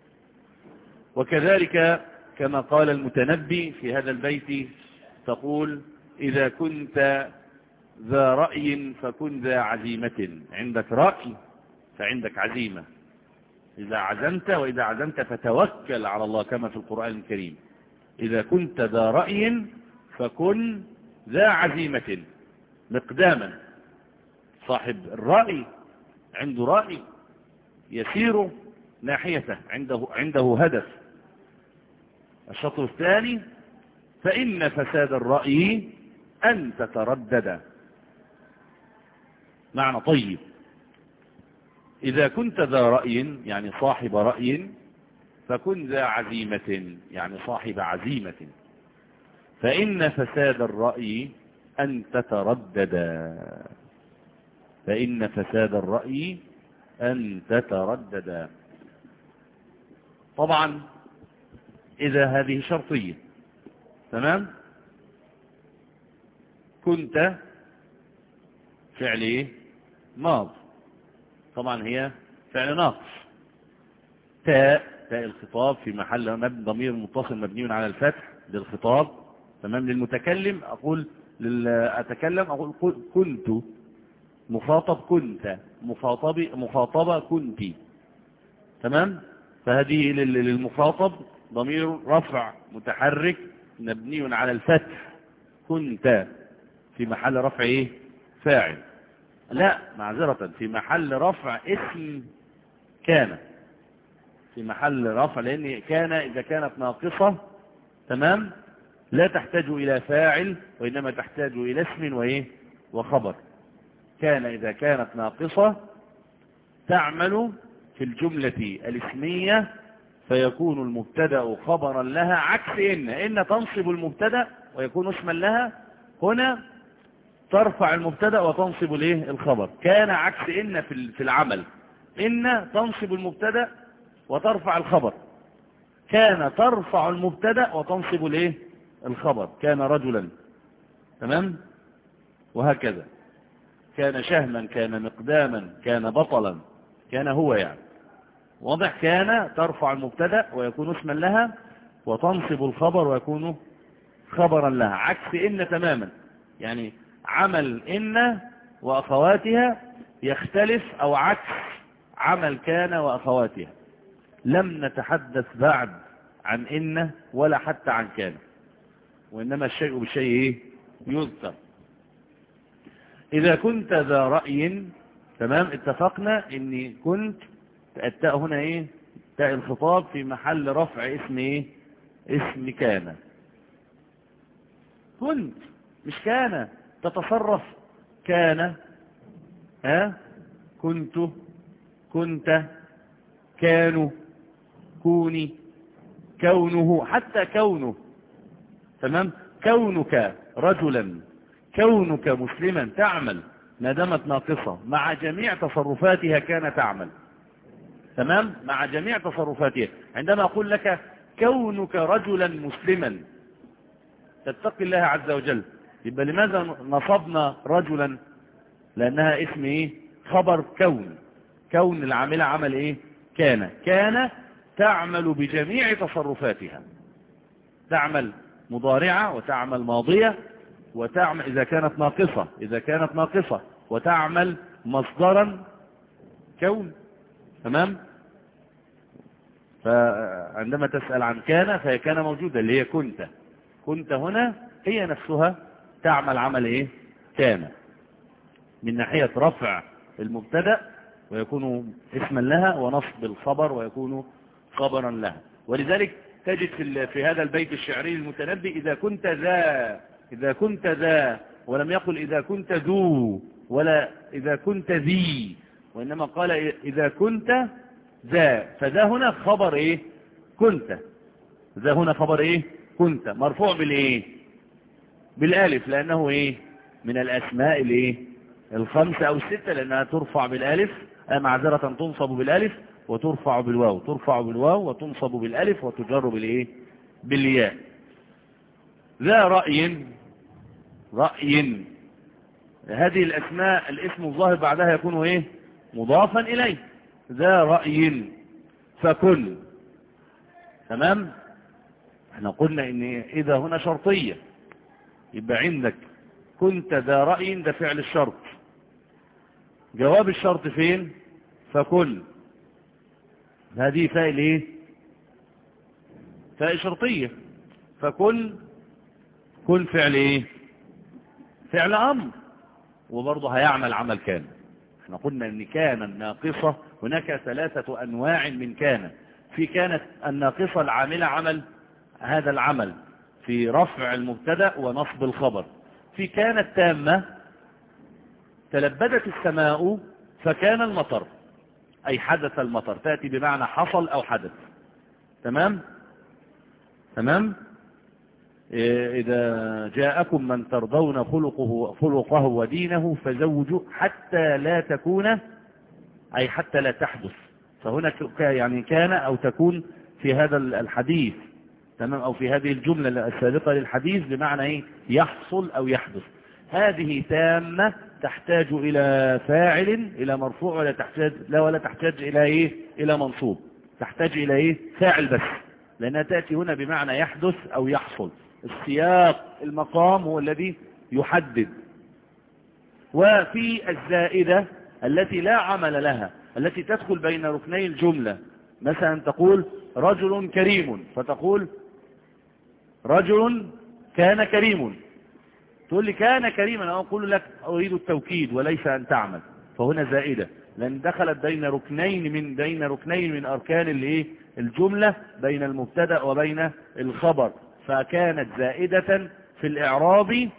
B: وكذلك كما قال المتنبي في هذا البيت، تقول إذا كنت ذا رأي فكن ذا عزيمة. عندك رأي فعندك عزيمة. إذا عزمت وإذا عزمت فتوكل على الله، كما في القرآن الكريم. إذا كنت ذا رأي فكن ذا عزيمة، مقداما. صاحب الرأي عنده رأي يسير ناحيته، عنده عنده هدف. الشطر الثاني، فإن فساد الرأي أن تتردد. معنى طيب. إذا كنت ذا رأي يعني صاحب رأي فكن ذا عزيمة يعني صاحب عزيمة، فإن فساد الرأي أن تترددا فإن فساد الرأي أن تترددا. طبعا إذا هذه شرطية، تمام. كنت فعل ايه؟ ماض، طبعا هي فعل ناقص. تاء تاء الخطاب في محل مبني ضمير متصل مبني على الفتح للخطاب، تمام. للمتكلم أقول أتكلم أقول كنت، مخاطب كنت، مخاطب مخاطبة كنت، تمام. فهذه للمخاطب ضمير رفع متحرك مبني على الفتح، كنت في محل رفع ايه؟ فاعل. لا معذرة، في محل رفع اسم كان، في محل رفع، لأن كان إذا كانت ناقصة، تمام، لا تحتاج إلى فاعل وإنما تحتاج إلى اسم وإيه؟ وخبر. كان إذا كانت ناقصة تعمل في الجملة الاسمية فيكون المبتدأ خبرا لها، عكس إن إن تنصب المبتدأ ويكون اسما لها، هنا ترفع المبتدأ وتنصب الايه؟ الخبر. كان عكس إن في العمل، إن تنصب المبتدأ وترفع الخبر، كان ترفع المبتدأ وتنصب الايه؟ الخبر. كان رجلا، تمام، وهكذا. كان شهما، كان مقداما، كان بطلا، كان هو يعني واضح. كان ترفع المبتدأ ويكون اسما لها وتنصب الخبر ويكون خبرا لها، عكس إن تماما. يعني عمل إن وأخواتها يختلف، أو عكس عمل كان وأخواتها. لم نتحدث بعد عن إن ولا حتى عن كان، وإنما الشيء بالشيء يذكر. إذا كنت ذا رأي، تمام، اتفقنا إني كنت التاء هنا إيه؟ تاء الخطاب في محل رفع اسم إيه؟ اسم كان. كنت مش كان تتصرف، كان، ها، كنت، كنت، كانوا، كوني، كونه، حتى كونه، تمام. كونك رجلا، كونك مسلما، تعمل ما دامت ناقصة مع جميع تصرفاتها. كان تعمل، تمام، مع جميع تصرفاتها. عندما أقول لك كونك رجلا مسلما تتقي الله عز وجل، يبقى لماذا نصبنا رجلا؟ لأنها اسم إيه؟ خبر كون. كون العاملة عمل إيه؟ كان. كان تعمل بجميع تصرفاتها، تعمل مضارعة وتعمل ماضية وتعمل إذا كانت ناقصة، إذا كانت ناقصة وتعمل مصدرا كون، تمام. فعندما تسأل عن كان فهي كان موجودة، اللي هي كنت. كنت هنا هي نفسها تعمل عمل إيه؟ كان، من ناحية رفع المبتدأ ويكون اسما لها، ونصب الخبر ويكون خبرا لها. ولذلك تجد في في هذا البيت الشعري المتنبي إذا كنت ذا، إذا كنت ذا، ولم يقل إذا كنت ذو ولا إذا كنت ذي، وإنما قال إذا كنت ذا. فذا هنا خبر إيه؟ كنت. ذا هنا خبر إيه؟ كنت، مرفوع بالإيه؟ بالالف، لأنه إيه؟ من الأسماء الإيه؟ الخمسة أو الستة، لأنها ترفع بالالف، معذرة تنصب بالالف وترفع بالواو، ترفع بالواو وتنصب بالالف وتجر بالإيه؟ بالياء. ذا رأي، رأي، هذه الأسماء الاسم الظاهر بعدها يكون إيه؟ مضافا إليه. ذا رأي فكن، تمام. احنا قلنا ان إذا هنا شرطية، يبقى عندك كنت ذا رأي ده فعل الشرط، جواب الشرط فين؟ فكن. هذه فاعل ايه؟ فاعل شرطية. فكن، كن فعل ايه؟ فعل امر، وبرضه هيعمل عمل كان. احنا قلنا ان كان الناقصة هناك ثلاثة انواع من كان. في كانت الناقصة العاملة عمل هذا العمل في رفع المبتدأ ونصب الخبر. في كانت تامة، تلبدت السماء فكان المطر، أي حدث المطر، تأتي بمعنى حصل أو حدث. تمام تمام. إذا جاءكم من ترضون خلقه خلقه ودينه فزوجوا حتى لا تكون، أي حتى لا تحدث. فهنا يعني كان أو تكون في هذا الحديث، تمام، أو في هذه الجملة السابقة للحديث بمعنى إيه؟ يحصل أو يحدث. هذه تامة تحتاج إلى فاعل، إلى مرفوع، ولا تحتاج لا ولا تحتاج إلى إيه؟ إلى منصوب. تحتاج إلى إيه؟ فاعل بس، لأنها تأتي هنا بمعنى يحدث أو يحصل. السياق المقام هو الذي يحدد. وفي الزائدة التي لا عمل لها، التي تدخل بين ركني الجملة، مثلا تقول رجل كريم، فتقول رجل كان كريم، تقول لي كان كريما، أنا أقول لك أريد التوكيد وليس أن تعمل. فهنا زائدة، لأن دخلت بين ركنين من بين ركنين من أركان الايه الجملة، بين المبتدأ وبين الخبر، فكانت زائدة في الإعراب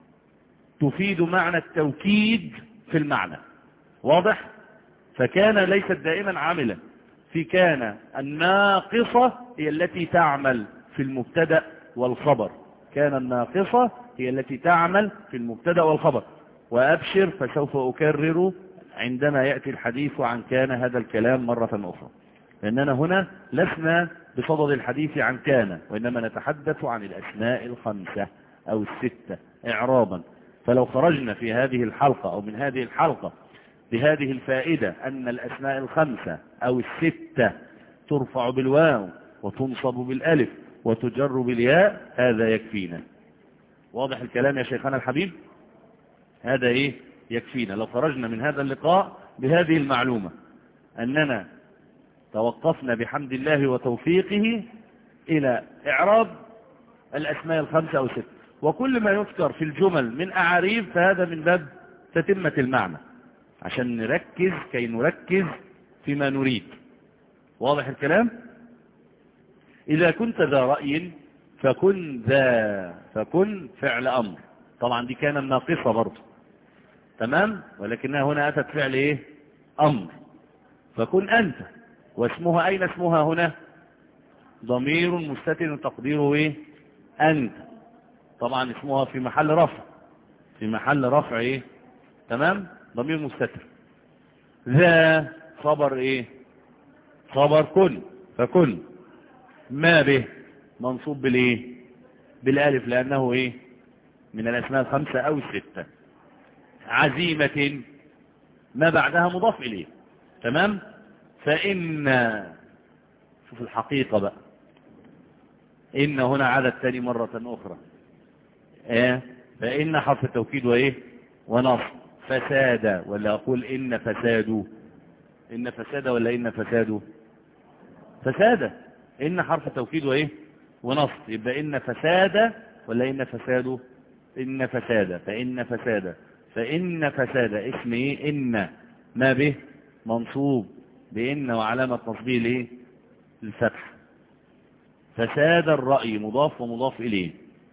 B: تفيد معنى التوكيد في المعنى. واضح؟ فكان ليست دائما عاملة. في كان الناقصة هي التي تعمل في المبتدأ والخبر، كان الناقصة هي التي تعمل في المبتدأ والخبر. وأبشر فسوف أكرر عندما يأتي الحديث عن كان هذا الكلام مرة أخرى، لأننا هنا لسنا بصدد الحديث عن كان، وإنما نتحدث عن الأسماء الخمسة أو الستة إعرابا. فلو خرجنا في هذه الحلقة أو من هذه الحلقة بهذه الفائدة أن الأسماء الخمسة أو الستة ترفع بالواو وتنصب بالألف وتجر بالياء، هذا يكفينا. واضح الكلام يا شيخنا الحبيب؟ هذا إيه يكفينا لو خرجنا من هذا اللقاء بهذه المعلومة، أننا توقفنا بحمد الله وتوفيقه إلى إعراب الأسماء الخمسة أو الستة، وكل ما يذكر في الجمل من أعاريب فهذا من باب تتمة المعنى، عشان نركز كي نركز فيما نريد. واضح الكلام؟ إذا كنت ذا رأي فكن ذا، فكن فعل أمر، طبعا دي كان الناقصة برضه، تمام، ولكنها هنا أتت فعل إيه؟ أمر. فكن أنت، واسمها أين اسمها هنا؟ ضمير مستتر تقديره إيه؟ أنت. طبعا اسمها في محل رفع، في محل رفع إيه؟ تمام، ضمير مستتر. ذا خبر إيه؟ خبر كن، فكن. ما به منصوب بالإيه؟ بالألف، لأنه إيه؟ من الأسماء الخمسة أو الستة. عزيمة ما بعدها مضاف إليه، تمام. فإن، شوف الحقيقة بقى، إن هنا عدد تاني مرة أخرى، إيه؟ فإن حرف التوكيد وإيه؟ ونصب. فساد، ولا أقول إن فساد، إن فساد ولا إن فساد؟ فساد. إن حرف توكيد وإيه؟ ونصب، يبقى إن فساد ولا إن فساد؟ إن فساد. فإن فساد، فإن فساد اسم إيه؟ إن ما به منصوب بإن وعلامة نصبه ليه؟ الفتح. فساد الرأي مضاف ومضاف إليه.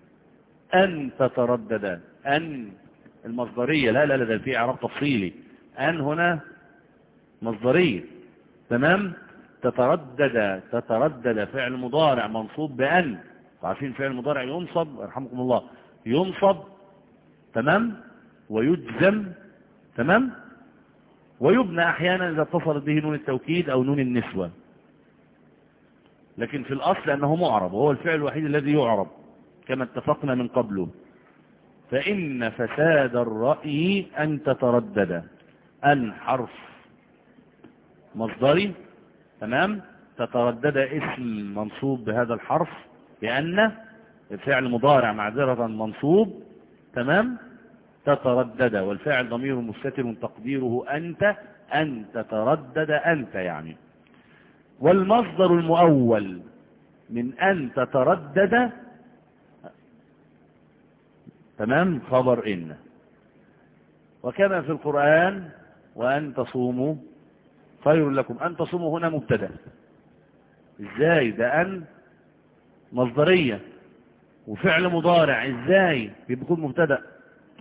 B: أن تتردد، أن المصدرية، لا لا لا ده في إعراب تفصيلي. أن هنا مصدرية، تمام. تتردد، تتردد فعل مضارع منصوب بأن، عارفين فعل مضارع ينصب يرحمكم الله، ينصب، تمام، ويجزم، تمام، ويبنى أحيانا إذا اتصلت به نون التوكيد أو نون النسوة، لكن في الأصل أنه معرب، وهو الفعل الوحيد الذي يعرب كما اتفقنا من قبله. فإن فساد الرأي أن تتردد. أن حرف مصدري، تمام، تتردد اسم منصوب بهذا الحرف، لأن الفعل مضارع معذرة منصوب، تمام. تتردد، والفاعل ضمير مستتر تقديره أنت، أن تتردد أنت يعني. والمصدر المؤول من أن تتردد، تمام، خبر إن. وكما في القرآن وأن تصوموا خير لكم. أن تصوموا هنا مبتدأ، إزاي ده؟ أن مصدرية وفعل مضارع، إزاي بيكون مبتدأ؟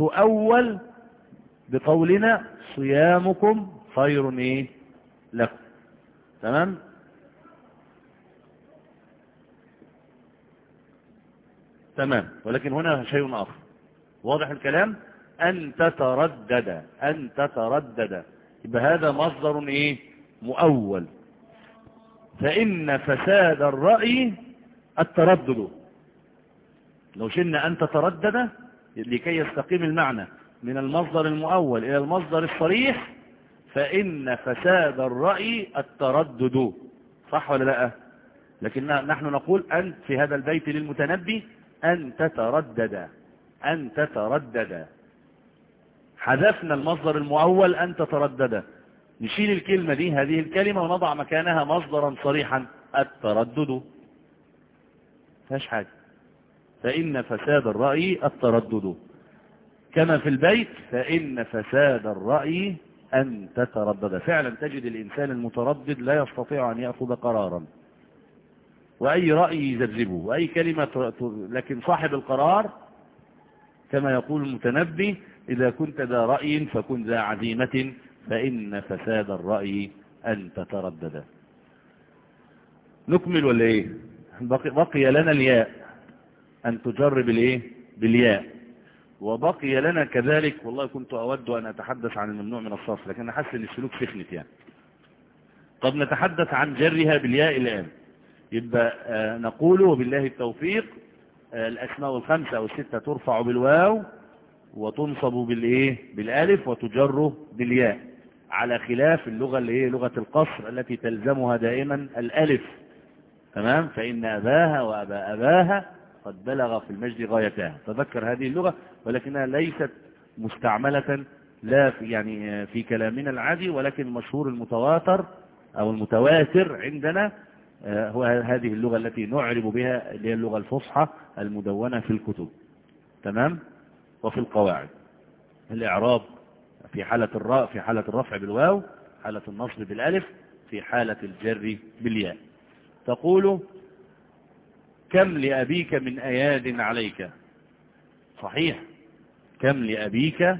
B: تؤول بقولنا صيامكم خير إيه لكم. تمام. تمام. ولكن هنا شيء آخر. واضح الكلام؟ أن تتردد، أن تتردد، يبقى هذا مصدر إيه؟ مؤول. فإن فساد الرأي التردد. لو شلنا أن تتردد لكي يستقيم المعنى من المصدر المؤول إلى المصدر الصريح، فإن فساد الرأي التردد. صح ولا لا؟ لكن نحن نقول أنت في هذا البيت للمتنبي أن تتردد، أن تتردد. حذفنا المصدر المؤول أن تتردد، نشيل الكلمة دي، هذه الكلمة، ونضع مكانها مصدرا صريحا التردد. فاش حاجة. فإن فساد الرأي التردد، كما في البيت فإن فساد الرأي أن تتردد. فعلا تجد الإنسان المتردد لا يستطيع أن يأخذ قرارا، وأي رأي يذبذبه، وأي كلمة، لكن صاحب القرار كما يقول المتنبي إذا كنت ذا رأي فكن ذا عزيمة، فإن فساد الرأي أن تتردد. نكمل ولا إيه؟ بقي, بقي لنا الياء أن تجرب الإيه؟ بالياء. وبقي لنا كذلك، والله كنت أود أن أتحدث عن الممنوع من الصرف، لكن أحس أن السلوك سخنت يعني. طب نتحدث عن جرها بالياء الآن. يبقى آه نقول وبالله التوفيق آه الأسماء الخمسة أو الستة ترفع بالواو وتنصب بالإيه؟ بالألف وتجر بالياء، على خلاف اللغة اللي هي لغة القصر التي تلزمها دائما الألف. تمام. فإن أباها وأبا أباها قد بلغ في المجد غايتها. تذكر هذه اللغة، ولكنها ليست مستعملة لا في يعني في كلامنا العادي، ولكن مشهور المتواتر أو المتواتر عندنا هو هذه اللغة التي نعرب بها، اللي هي اللغة الفصحى المدونة في الكتب. تمام. وفي القواعد الإعراب في حالة الراء في حالة الرفع بالواو، حالة النصب بالألف، في حالة الجر بالياء. تقول كم لأبيك من أياد عليك. صحيح. كم لأبيك،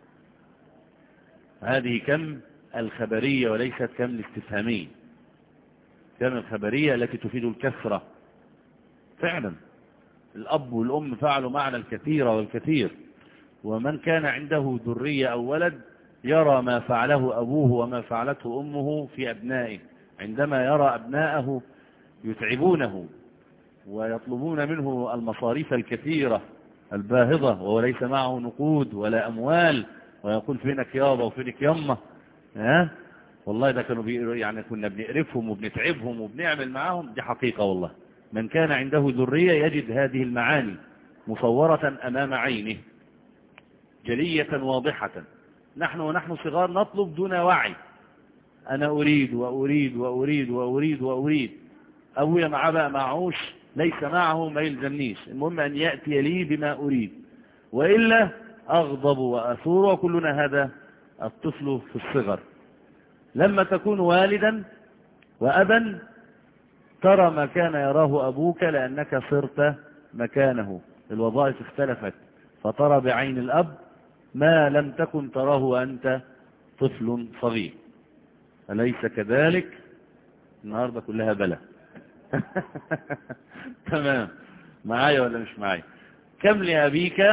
B: هذه كم الخبرية وليست كم الاستفهامية. كم الخبرية التي تفيد الكثرة. فعلا الأب والأم فعلوا معنا الكثير والكثير، ومن كان عنده ذرية أو ولد يرى ما فعله أبوه وما فعلته أمه في أبنائه، عندما يرى أبنائه يتعبونه ويطلبون منه المصاريف الكثيرة الباهظة وهو ليس معه نقود ولا أموال، ويقول فينك يابا وفينك يمه. ها والله ده كانوا يعني كنا بنقرفهم وبنتعبهم وبنعمل معهم. دي حقيقة والله. من كان عنده ذرية يجد هذه المعاني مصورة أمام عينه جلية واضحة. نحن ونحن صغار نطلب دون وعي. أنا أريد وأريد وأريد وأريد وأريد. أبويا معاه بقى معوش، ليس معه ما يلزمنيش، المهم أن يأتي لي بما أريد، وإلا أغضب وأثور. وكلنا هذا الطفل في الصغر. لما تكون والدا وأبا ترى ما كان يراه أبوك لأنك صرت مكانه، الوظائف اختلفت، فترى بعين الأب ما لم تكن تراه وأنت طفل صغير. أليس كذلك؟ النهاردة كلها بلا. تمام. معايا ولا مش معايا؟ كم لأبيك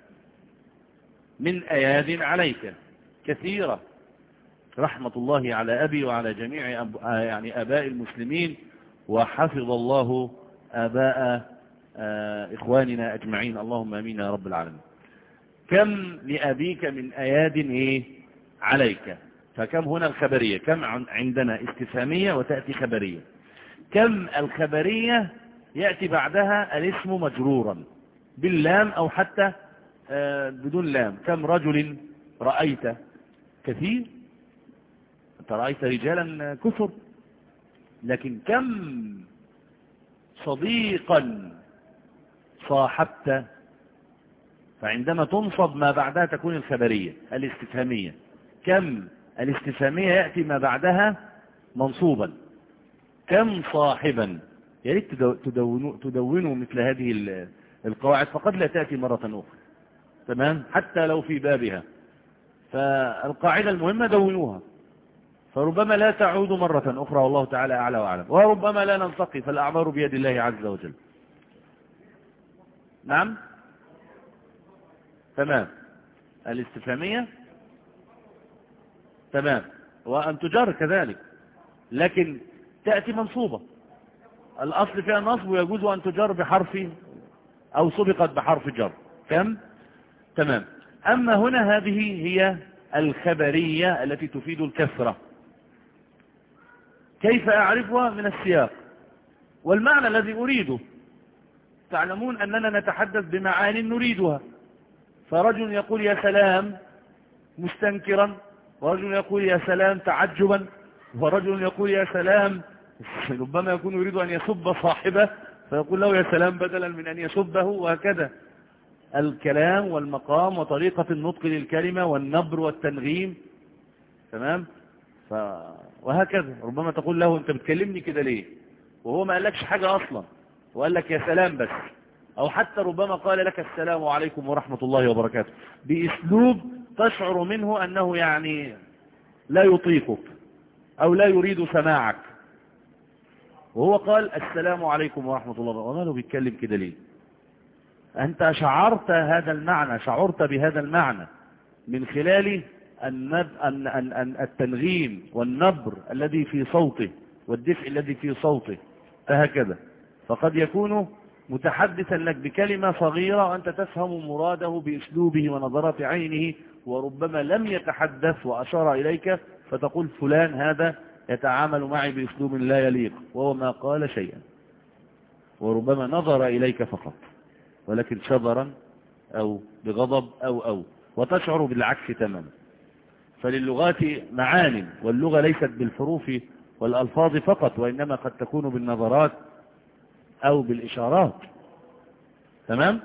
B: من أياد عليك. كثيرة. رحمة الله على أبي وعلى جميع أب... يعني أباء المسلمين، وحفظ الله آباء إخواننا أجمعين، اللهم أمين يا رب العالمين. كم لأبيك من أياد إيه عليك. فكم هنا الخبرية، كم عندنا استفهامية وتأتي خبرية. كم الخبرية يأتي بعدها الاسم مجرورا باللام أو حتى بدون لام. كم رجل رأيت. كثير، أنت رأيت رجالا كثر. لكن كم صديقا صاحبت، فعندما تنصب ما بعدها تكون الخبرية الاستفهامية. كم الاستفهامية يأتي ما بعدها منصوبا. كم صاحبا. يا ريت تدونوا, تدونوا مثل هذه القواعد، فقد لا تأتي مرة أخرى. تمام. حتى لو في بابها، فالقاعدة المهمة دونوها. فربما لا تعود مرة أخرى والله تعالى أعلى وأعلم، وربما لا نلتقي، فالأعمار بيد الله عز وجل. نعم تمام. الاستفهامية تمام، وأن تجر كذلك، لكن تأتي منصوبة، الأصل فيها النصب، ويجوز أن تجر بحرف أو سبقت بحرف جر. كم؟ تمام. أما هنا هذه هي الخبرية التي تفيد الكثرة. كيف أعرفها؟ من السياق والمعنى الذي أريده. تعلمون أننا نتحدث بمعان نريدها، فرجل يقول يا سلام مستنكرا، ورجل يقول يا سلام تعجبا، ورجل يقول يا سلام، ربما يكون يريد أن يسب صاحبه فيقول له يا سلام بدلا من أن يسبه، وهكذا الكلام والمقام وطريقة النطق للكلمة والنبر والتنغيم. تمام. ف... وهكذا ربما تقول له أنت بتكلمني كده ليه، وهو ما قالكش حاجة أصلا، وقال لك يا سلام بس، أو حتى ربما قال لك السلام عليكم ورحمة الله وبركاته بأسلوب تشعر منه أنه يعني لا يطيقك أو لا يريد سماعك، وهو قال السلام عليكم ورحمة الله وبركاته، وما له بيتكلم كده ليه؟ أنت شعرت هذا المعنى، شعرت بهذا المعنى من خلال النب... أن... أن... أن التنغيم والنبر الذي في صوته والدفء الذي في صوته، فهكذا. فقد يكون متحدثا لك بكلمة صغيرة وأنت تفهم مراده بأسلوبه ونظرات عينه، وربما لم يتحدث وأشار إليك فتقول فلان هذا يتعامل معي بأسلوب لا يليق، وهو ما قال شيئا، وربما نظر إليك فقط ولكن شذرا أو بغضب أو أو وتشعر بالعكس تماما. فللغات معان، واللغة ليست بالحروف والألفاظ فقط، وإنما قد تكون بالنظرات أو بالإشارات. تمام.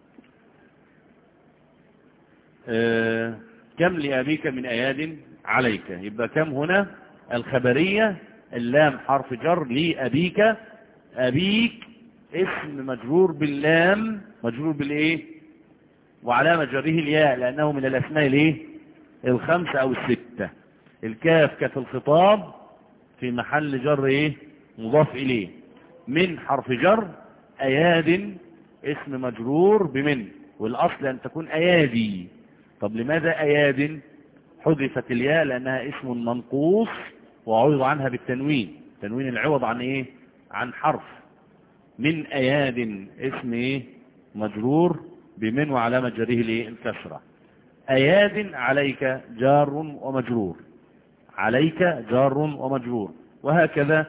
B: آه كم لأبيك من أياد عليك، يبقى كم هنا الخبرية، اللام حرف جر، لأبيك، أبيك اسم مجرور باللام، مجرور بالإيه، وعلامة جره الياء لأنه من الأسماء الإيه الخمسة أو الستة. الكاف كاف الخطاب في محل جر إيه مضاف إليه. من حرف جر، أياد اسم مجرور بمن، والأصل أن تكون أيادي. طب لماذا أياد؟ حذفت الياء لأنها اسم منقوص وعوض عنها بالتنوين، تنوين العوض عن إيه عن حرف. من أياد اسم إيه مجرور بمن وعلامة جره الإيه الكسرة. أياد عليك جار ومجرور، عليك جار ومجرور، وهكذا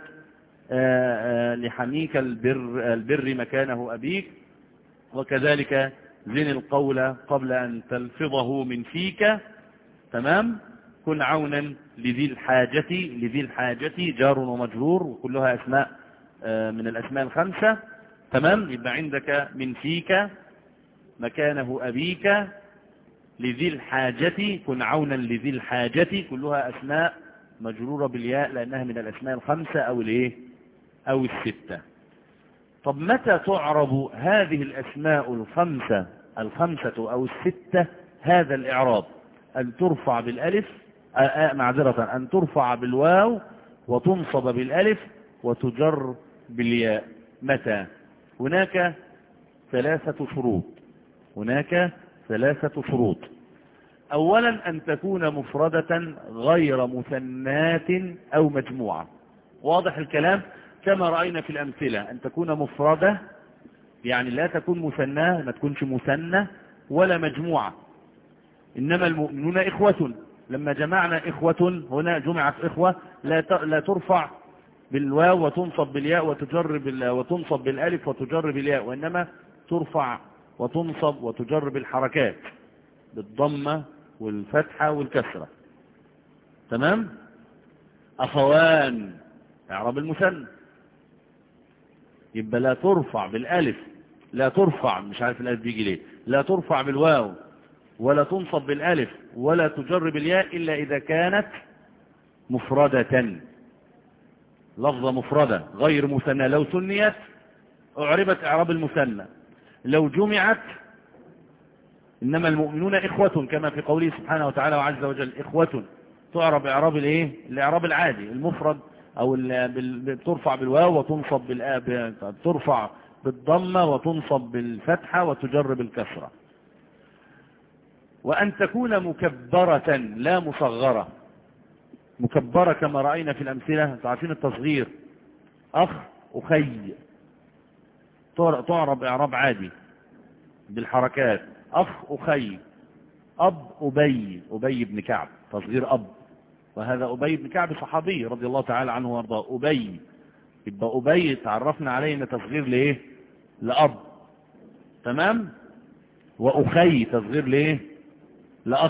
B: آآ آآ لحميك البر, البر مكانه أبيك، وكذلك زن القول قبل أن تلفظه من فيك. تمام. كن عونا لذي الحاجة، لذي الحاجة جار ومجرور، وكلها أسماء من الأسماء الخمسة. تمام. يبقى عندك من فيك مكانه أبيك، لذي الحاجة كن عونا لذي الحاجة، كلها أسماء مجرورة بالياء لأنها من الأسماء الخمسة أو الإيه أو الستة. طب متى تعرب هذه الأسماء الخمسة الخمسة أو الستة هذا الإعراب؟ أن ترفع بالألف، معذرة أن ترفع بالواو وتنصب بالألف وتجر بالياء. متى؟ هناك ثلاثة شروط، هناك ثلاثة شروط. أولا أن تكون مفردة غير مثناة أو مجموعة. واضح الكلام؟ كما رأينا في الأمثلة، أن تكون مفردة يعني لا تكون مثناة، ما تكونش مثنى ولا مجموعة. إنما المؤمنون إخوة، لما جمعنا إخوة هنا جمعت إخوة لا لا ترفع بالواو وتنصب بالياء وتجر بال وتنصب بالالف وتجر بالياء، وإنما ترفع وتنصب وتجر بالحركات، بالضمة والفتحة والكسرة. تمام. أخوان إعراب المثنى، يبقى لا ترفع بالالف، لا ترفع، مش عارف الالف بيجي ليه، لا ترفع بالواو ولا تنصب بالالف ولا تجر بالياء إلا إذا كانت مفردة، لفظة مفردة غير مثنى. لو ثنيت أعربت إعراب المثنى، لو جمعت إنما المؤمنون إخوة كما في قوله سبحانه وتعالى وعز وجل إخوة. تعرب إعراب الإيه؟ الإعراب العادي المفرد، أو ترفع بالواو وتنصب بالآب، ترفع بالضمة وتنصب بالفتحة وتجر بالكسرة. وأن تكون مكبرة لا مصغرة. مكبرة كما رأينا في الأمثلة، تعرفين التصغير، أخ أخي، تعرب إعراب عادي بالحركات، أخ أخي. أب أبي، أبي بن كعب تصغير أب، وهذا أبي بن كعب صحابي رضي الله تعالى عنه وارضاه. أبي، يبقى أبي تعرفنا عليه ان تصغير لإيه؟ لأب، تمام. وأخي تصغير لإيه؟ لأخ،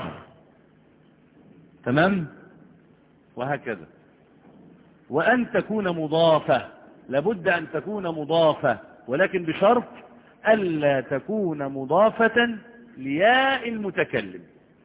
B: تمام، وهكذا. وأن تكون مضافة، لابد أن تكون مضافة، ولكن بشرط ألا تكون مضافة لياء المتكلم،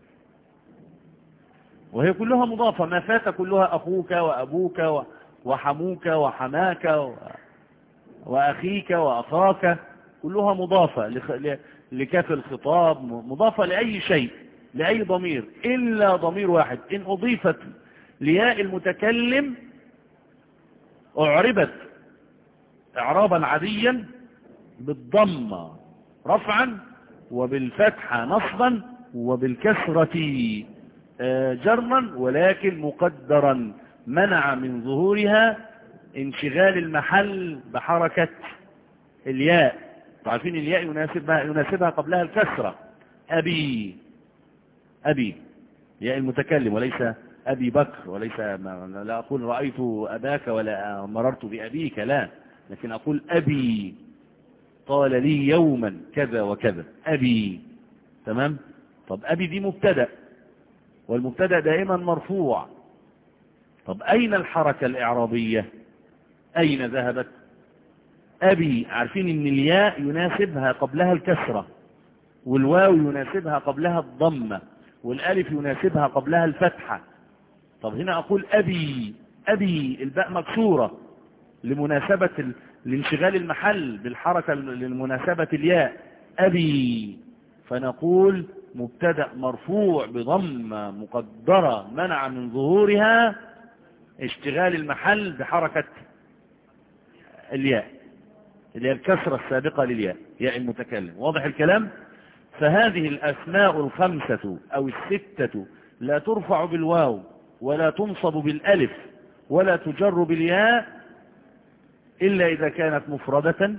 B: وهي كلها مضافة، ما فات كلها أخوك وأبوك وحموك وحماك وأخيك وأخاك، كلها مضافة لكاف الخطاب، مضافة لأي شيء، لأي ضمير، إلا ضمير واحد إن أضيفت لياء المتكلم أعربت إعرابا عاديا بالضمة رفعا، وبالفتحة نصبا، وبالكسرة جرا، ولكن مقدرا منع من ظهورها انشغال المحل بحركة الياء. تعرفين الياء يناسبها, يناسبها قبلها الكسرة. أبي، أبي ياء المتكلم، وليس أبي بكر، وليس لا أقول رأيت أباك ولا مررت بأبيك، لا، لكن أقول أبي قال لي يوما كذا وكذا، أبي، تمام. طب أبي دي مبتدأ، والمبتدأ دائما مرفوع. طب أين الحركة الإعرابية؟ أين ذهبت؟ أبي، عارفين إن الياء يناسبها قبلها الكسرة، والواو يناسبها قبلها الضمة، والألف يناسبها قبلها الفتحة. طب هنا أقول أبي، أبي الباء مكسورة لمناسبة لانشغال المحل بالحركة لمناسبة الياء، أبي، فنقول مبتدأ مرفوع بضمة مقدرة منع من ظهورها اشتغال المحل بحركة الياء، اللي هي الكسرة السابقة للياء، ياء المتكلم. واضح الكلام؟ فهذه الأسماء الخمسة أو الستة لا ترفع بالواو، ولا تنصب بالألف، ولا تجر بالياء، إلا إذا كانت مفردة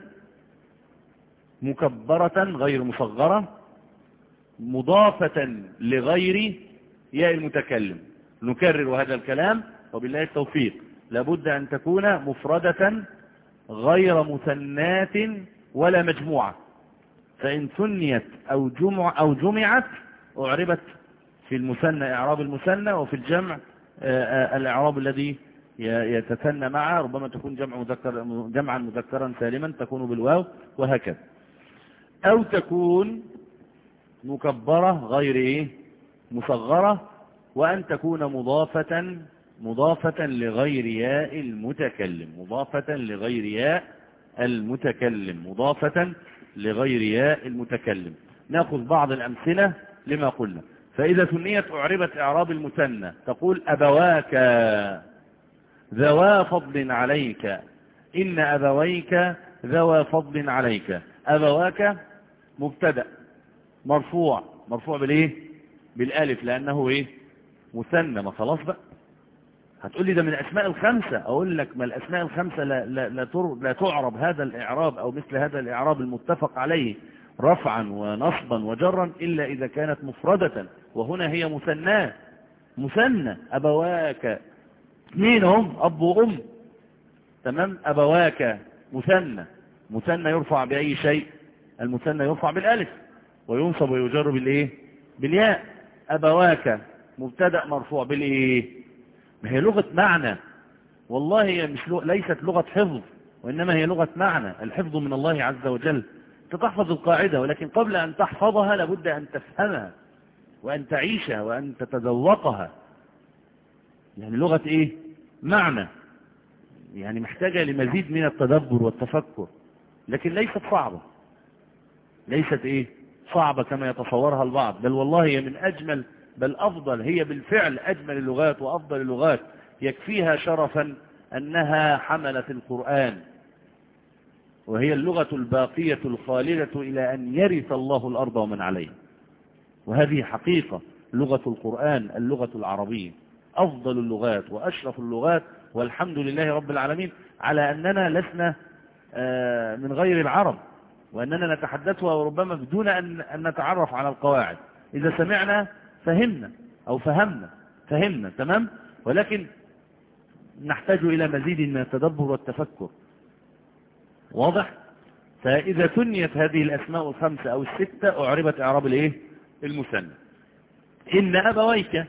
B: مكبرة غير مصغرة مضافة لغير ياء المتكلم. نكرر هذا الكلام وبالله التوفيق. لابد أن تكون مفردة غير مثنات ولا مجموعة، فإن ثنيت أو جمع أو جمعت أعربت في المثنى إعراب المثنى، وفي الجمع الإعراب الذي يتثنى معه، ربما تكون جمع مذكر جمعا مذكرا سالما تكون بالواو، وهكذا. أو تكون مكبرة غير إيه؟ مصغرة، وأن تكون مضافة مضافة لغير ياء المتكلم، مضافة لغير ياء المتكلم، مضافة لغير ياء المتكلم. نأخذ بعض الأمثلة لما قلنا. فإذا ثنيت أعربت إعراب المثنى، تقول أبواك ذوا فضل عليك، إن أبويك ذوا فضل عليك. أبواك مبتدأ مرفوع، مرفوع بالإيه؟ بالألف، لأنه إيه؟ مثنى. ما خلاص بقى، هتقول لي ده من الأسماء الخمسة، أقول لك ما الأسماء الخمسة لا, لا, لا, لا تعرب هذا الإعراب أو مثل هذا الإعراب المتفق عليه رفعا ونصبا وجرا إلا إذا كانت مفردة، وهنا هي مثنى. مثنى أبواك اثنين هم، أب وأم، تمام. أبواك مثنى، مثنى يرفع بأي شيء؟ المثنى يرفع بالألف، وينصب ويجر بالإيه؟ بالياء. أبواك مبتدأ مرفوع بالإيه؟ ما هي لغة معنى، والله هي مش لغة، ليست لغة حفظ، وإنما هي لغة معنى. الحفظ من الله عز وجل. تحفظ القاعدة، ولكن قبل أن تحفظها لابد أن تفهمها وأن تعيشها وأن تتذوقها. يعني لغة إيه؟ معنى، يعني محتاجة لمزيد من التدبر والتفكر، لكن ليست صعبة، ليست إيه؟ صعبة كما يتصورها البعض، بل والله هي من أجمل بل أفضل، هي بالفعل أجمل اللغات وأفضل اللغات، يكفيها شرفا أنها حملت القرآن، وهي اللغة الباقية الخالدة إلى أن يرث الله الأرض ومن عليها. وهذه حقيقة، لغة القرآن اللغة العربية أفضل اللغات وأشرف اللغات، والحمد لله رب العالمين على أننا لسنا من غير العرب، وأننا نتحدثها وربما بدون أن نتعرف على القواعد. إذا سمعنا فهمنا أو فهمنا فهمنا تمام، ولكن نحتاج إلى مزيد من التدبر والتفكر. واضح؟ فإذا ثنيت هذه الأسماء الخمسة أو الستة أعربت إعراب الإيه؟ المثنى. إن أبويك،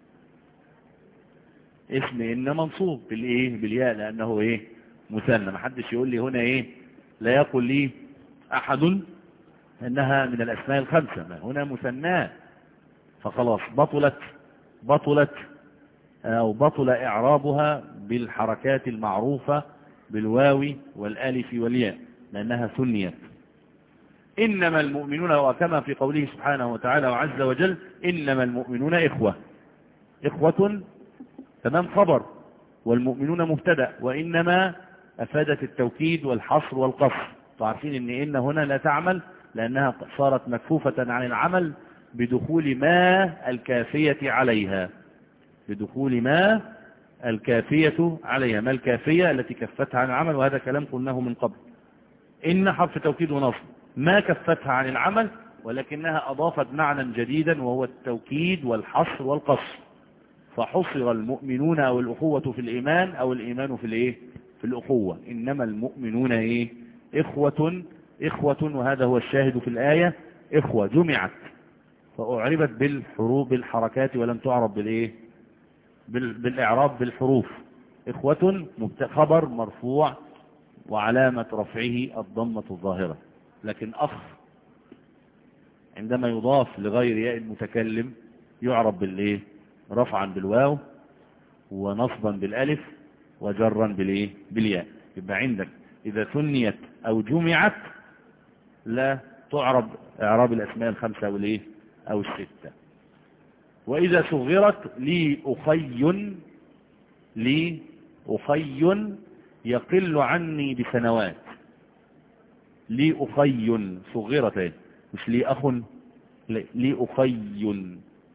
B: اسم إن منصوب بالإيه؟ بالياء، لأنه إيه؟ مثنى. ما حدش يقول لي هنا إيه؟ لا يقول لي أحد أنها من الأسماء الخمسة، ما هنا مثنى، فخلاص بطلت بطلت أو بطل إعرابها بالحركات المعروفة بالواو والالف والياء لأنها ثنيت. إنما المؤمنون، وكما في قوله سبحانه وتعالى وعز وجل إنما المؤمنون إخوة، إخوة تمام خبر، والمؤمنون مبتدأ، وإنما أفادت التوكيد والحصر والقصر. تعرفين إن إن هنا لا تعمل لأنها صارت مكفوفة عن العمل بدخول ما الكافية عليها، بدخول ما الكافية عليها، ما الكافية التي كفتها عن العمل، وهذا كلام قلناه من قبل. إن حرف توكيد ونصب، ما كفتها عن العمل ولكنها أضافت معنى جديدا وهو التوكيد والحصر والقصر، فحصر المؤمنون أو الأخوة في الإيمان أو الإيمان في الإيه؟ في الأخوة. إنما المؤمنون إيه؟ إخوة، إخوة، وهذا هو الشاهد في الآية، إخوة جمعت فأعربت بالحروف بالحركات ولم تعرب بالإيه؟ بالإعراب بالحروف. إخوة خبر مرفوع وعلامة رفعه الضمة الظاهرة، لكن أخ عندما يضاف لغير ياء المتكلم يعرب بالإيه؟ رفعا بالواو ونصبا بالألف وجرا بالإيه؟ بالياء. يبقى عندك إذا ثنيت أو جمعت لا تعرب إعراب الأسماء الخمسة أو الإيه؟ أو الستة. وإذا صغرت لي أخي، لي أخي يقل عني بسنوات، لي أخي صغرت، مش لي أخ، لي أخي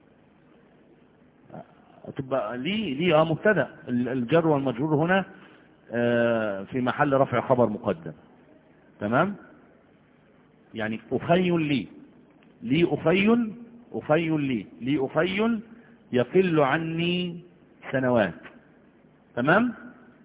B: تبقى لي لي اه مبتدا، الجر والمجرور هنا آه في محل رفع خبر مقدم، تمام. يعني أخي لي، لي أخي، أخي لي، لي أخي يقل عني سنوات، تمام.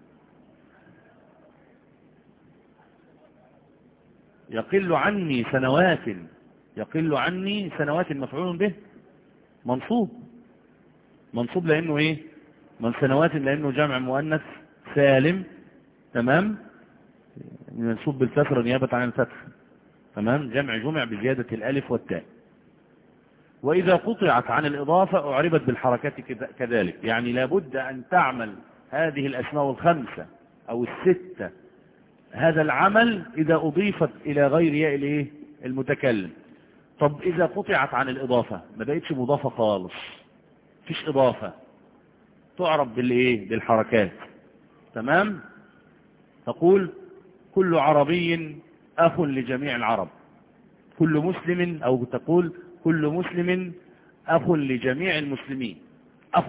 B: يقل عني سنوات، يقل عني سنوات مفعول به منصوب، منصوب لأنه إيه؟ من سنوات لأنه جمع مؤنث سالم، تمام، منصوب بالكسر نيابة عن الفتح، تمام، جمع جمع بزيادة الألف والتاء. وإذا قطعت عن الإضافة أعربت بالحركات كذلك، يعني لابد أن تعمل هذه الأسماء الخمسة أو الستة هذا العمل إذا أضيفت إلى غير ياء الإيه؟ المتكلم. طب إذا قطعت عن الإضافة ما بقتش مضافة خالص، فيش إضافة، تعرب بالإيه؟ بالحركات، تمام. تقول كل عربي أخ لجميع العرب، كل مسلم، أو تقول كل مسلم أخ لجميع المسلمين، أخ.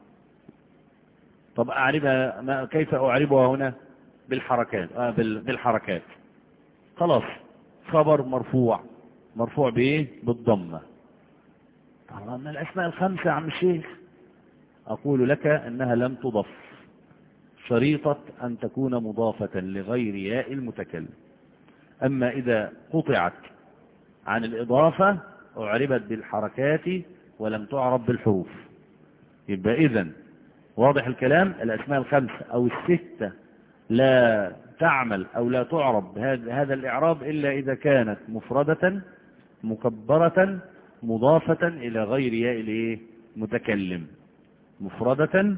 B: طب أعربها ما كيف أعربها هنا؟ بالحركات، آه بالحركات، خلاص، خبر مرفوع، مرفوع بإيه؟ بالضمة. طبعا من الأسماء الخمسة يا عم الشيخ، أقول لك أنها لم تضف، شريطة أن تكون مضافة لغير ياء المتكلم. أما إذا قطعت عن الإضافة أعربت بالحركات ولم تعرب بالحروف. يبقى إذن واضح الكلام، الأسماء الخمسة أو الستة لا تعمل أو لا تعرب هذا الإعراب إلا إذا كانت مفردة مكبرة مضافة إلى غير ياء المتكلم، مفردة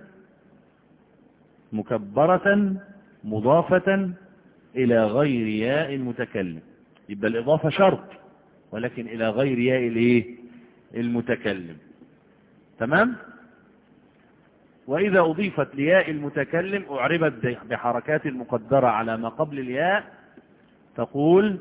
B: مكبرة مضافة إلى غير ياء المتكلم. يبقى الإضافة شرط ولكن إلى غير ياء المتكلم. تمام. وإذا أضيفت لياء المتكلم أعربت بحركات مقدرة على ما قبل الياء، تقول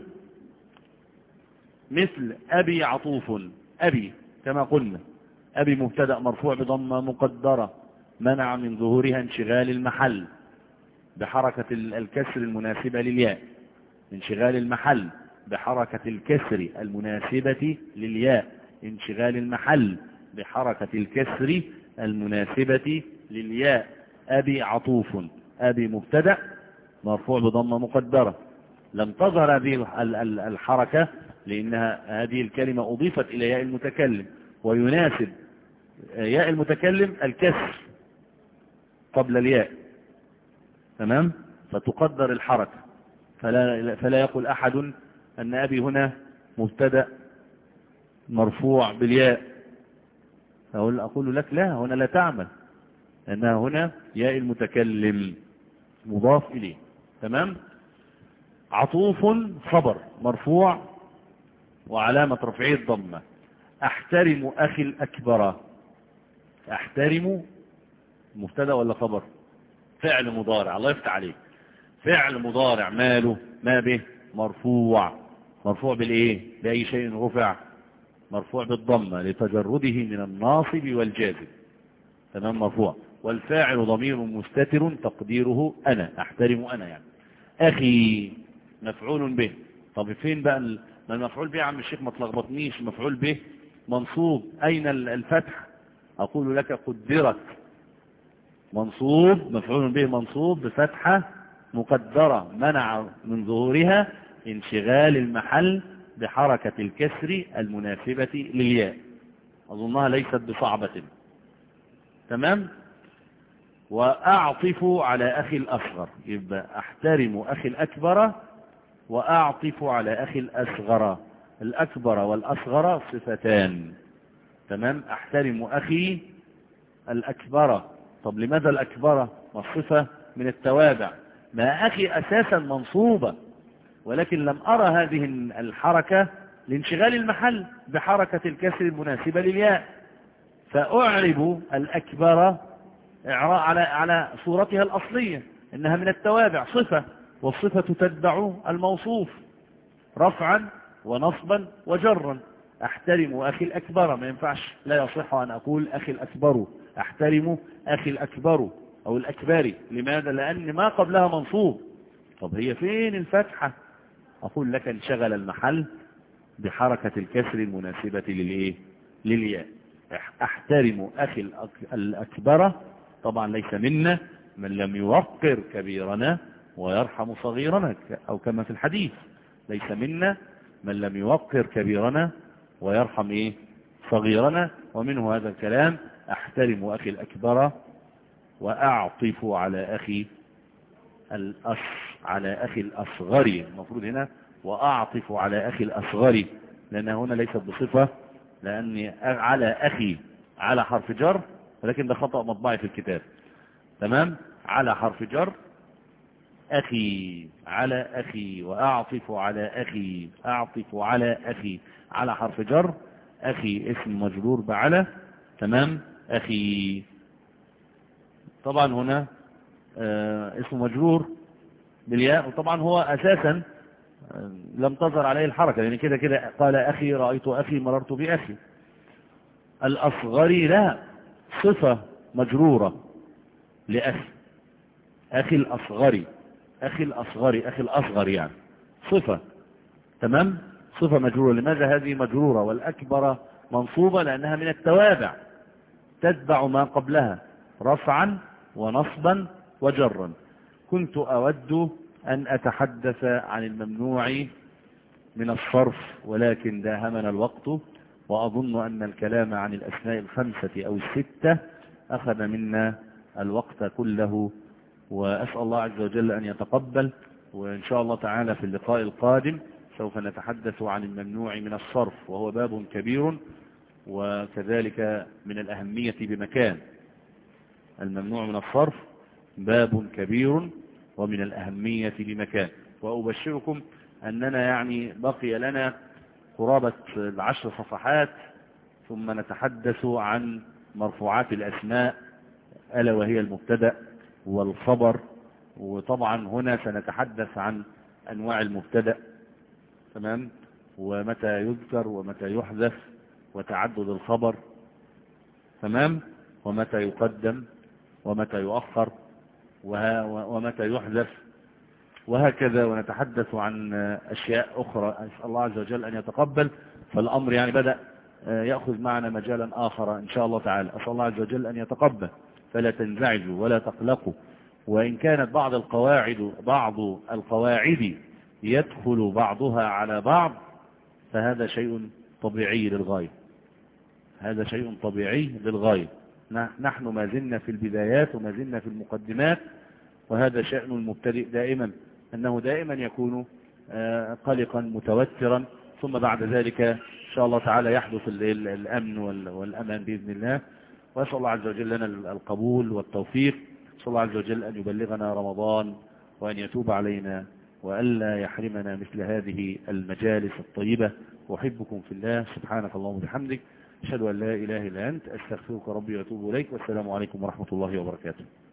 B: مثل أبي عطوف. أبي كما قلنا، أبي مبتدأ مرفوع بضمة مقدرة منع من ظهورها انشغال المحل بحركة الكسر المناسبة للياء. انشغال المحل بحركة الكسر المناسبة للياء. انشغال المحل بحركة الكسر المناسبة للياء. أبي عطوف. أبي مبتدأ مرفوع بضمة مقدرة لم تظهر هذه الحركة لأنها هذه الكلمة أضيفت إلى ياء المتكلم، ويناسب ياء المتكلم الكسر قبل الياء. تمام. فتقدر الحركة، فلا, فلا يقول أحد أن أبي هنا مبتدأ مرفوع بالياء. أقول, أقول لك لا، هنا لا تعمل، لأنها هنا ياء المتكلم مضاف إليه. تمام. عطوف خبر مرفوع وعلامة رفعه الضمة. أحترم أخي الأكبر. أحترم مبتدأ ولا خبر؟ فعل مضارع. الله يفتح عليك. فعل مضارع ماله ما به مرفوع. مرفوع بالإيه؟ بأي شيء رفع؟ مرفوع بالضمة لتجرده من الناصب والجازم. تمام. مرفوع. والفاعل ضمير مستتر تقديره أنا. أحترم أنا يعني. أخي مفعول به. طب فين بقى المفعول به يا عم الشيخ؟ ما تلخبطنيش. مفعول به منصوب. أين الفتح؟ أقول لك قدرت. منصوب. مفعول به منصوب بفتحة مقدرة منع من ظهورها انشغال المحل بحركة الكسر المناسبة للياء. أظنها ليست بصعبة. تمام. وأعطف على أخي الأصغر. يبقى أحترم أخي الأكبر وأعطف على أخي الأصغر. الأكبر والأصغر صفتان. تمام. أحترم أخي الأكبر. طب لماذا الأكبر؟ والصفة من التوابع. ما أخي أساسا منصوبة، ولكن لم أرى هذه الحركة لانشغال المحل بحركة الكسر المناسبة للياء، فأعرب الأكبر على على صورتها الأصلية، إنها من التوابع صفة، والصفة تتبع الموصوف رفعا ونصبا وجرا. أحترم أخي الأكبر، ما ينفعش، لا يصح أن أقول أخي الأكبر. أحترم أخي الأكبر أو الأكبري. لماذا؟ لأن ما قبلها منصوب. طب هي فين الفتحة؟ أقول لك انشغل المحل بحركة الكسر المناسبة للإيه؟ للياء. أحترم أخي الأكبر. طبعا ليس منا من لم يوقر كبيرنا ويرحم صغيرنا، أو كما في الحديث ليس منا من لم يوقر كبيرنا ويرحم إيه؟ صغيرنا. ومنه هذا الكلام أحترم أخي الأكبر وأعطف على أخي الأص على أخي الأصغر. المفروض هنا وأعطف على أخي الأصغر، لأن هنا ليست بصفة، لأن على أخي على حرف جر، ولكن ده خطأ مطبعي في الكتاب. تمام. على حرف جر. أخي على أخي وأعطف على أخي. أعطف على أخي على حرف جر. أخي اسم مجرور بعلى. تمام. أخي طبعا هنا آه اسم مجرور بالياء، وطبعا هو أساسا آه لم تظهر عليه الحركة، لأن يعني كده كده قال أخي رأيت أخي مررت بأخي. الأصغري لا، صفة مجرورة لأخي. أخي الأصغري. أخي الأصغري أخي الأصغر يعني صفة. تمام. صفة مجرورة. لماذا هذه مجرورة والأكبر منصوبة؟ لأنها من التوابع تتبع ما قبلها رفعا ونصبا وجرا. كنت أود أن أتحدث عن الممنوع من الصرف، ولكن داهمنا الوقت، وأظن أن الكلام عن الأسماء الخمسة أو الستة أخذ منا الوقت كله، وأسأل الله عز وجل أن يتقبل. وإن شاء الله تعالى في اللقاء القادم سوف نتحدث عن الممنوع من الصرف، وهو باب كبير وكذلك من الأهمية بمكان. الممنوع من الصرف باب كبير ومن الأهمية بمكان. وأبشركم أننا يعني بقي لنا قرابة العشر صفحات ثم نتحدث عن مرفوعات الأسماء ألا وهي المبتدأ والخبر. وطبعا هنا سنتحدث عن أنواع المبتدأ، تمام، ومتى يذكر ومتى يحذف، وتعدد الخبر، تمام، ومتى يقدم ومتى يؤخر ومتى يحذف، وهكذا. ونتحدث عن أشياء أخرى أسأل الله عز وجل أن يتقبل. فالأمر يعني بدأ يأخذ معنا مجالا آخر إن شاء الله تعالى. أسأل الله عز وجل أن يتقبل، فلا تنزعجوا ولا تقلقوا. وإن كانت بعض القواعد بعض القواعد يدخل بعضها على بعض، فهذا شيء طبيعي للغاية، هذا شيء طبيعي للغاية. نحن ما زلنا في البدايات وما زلنا في المقدمات، وهذا شأن المبتدئ دائما، أنه دائما يكون قلقا متوترا، ثم بعد ذلك إن شاء الله تعالى يحدث الأمن والأمان بإذن الله. وأسأل الله عز وجل لنا القبول والتوفيق. أسأل الله عز وجل أن يبلغنا رمضان وأن يتوب علينا وألا يحرمنا مثل هذه المجالس الطيبة. أحبكم في الله. سبحانك اللهم وبحمدك، أشهد أن لا إله إلا أنت، أستغفرك ربي وأتوب إليك. والسلام عليكم ورحمة الله وبركاته.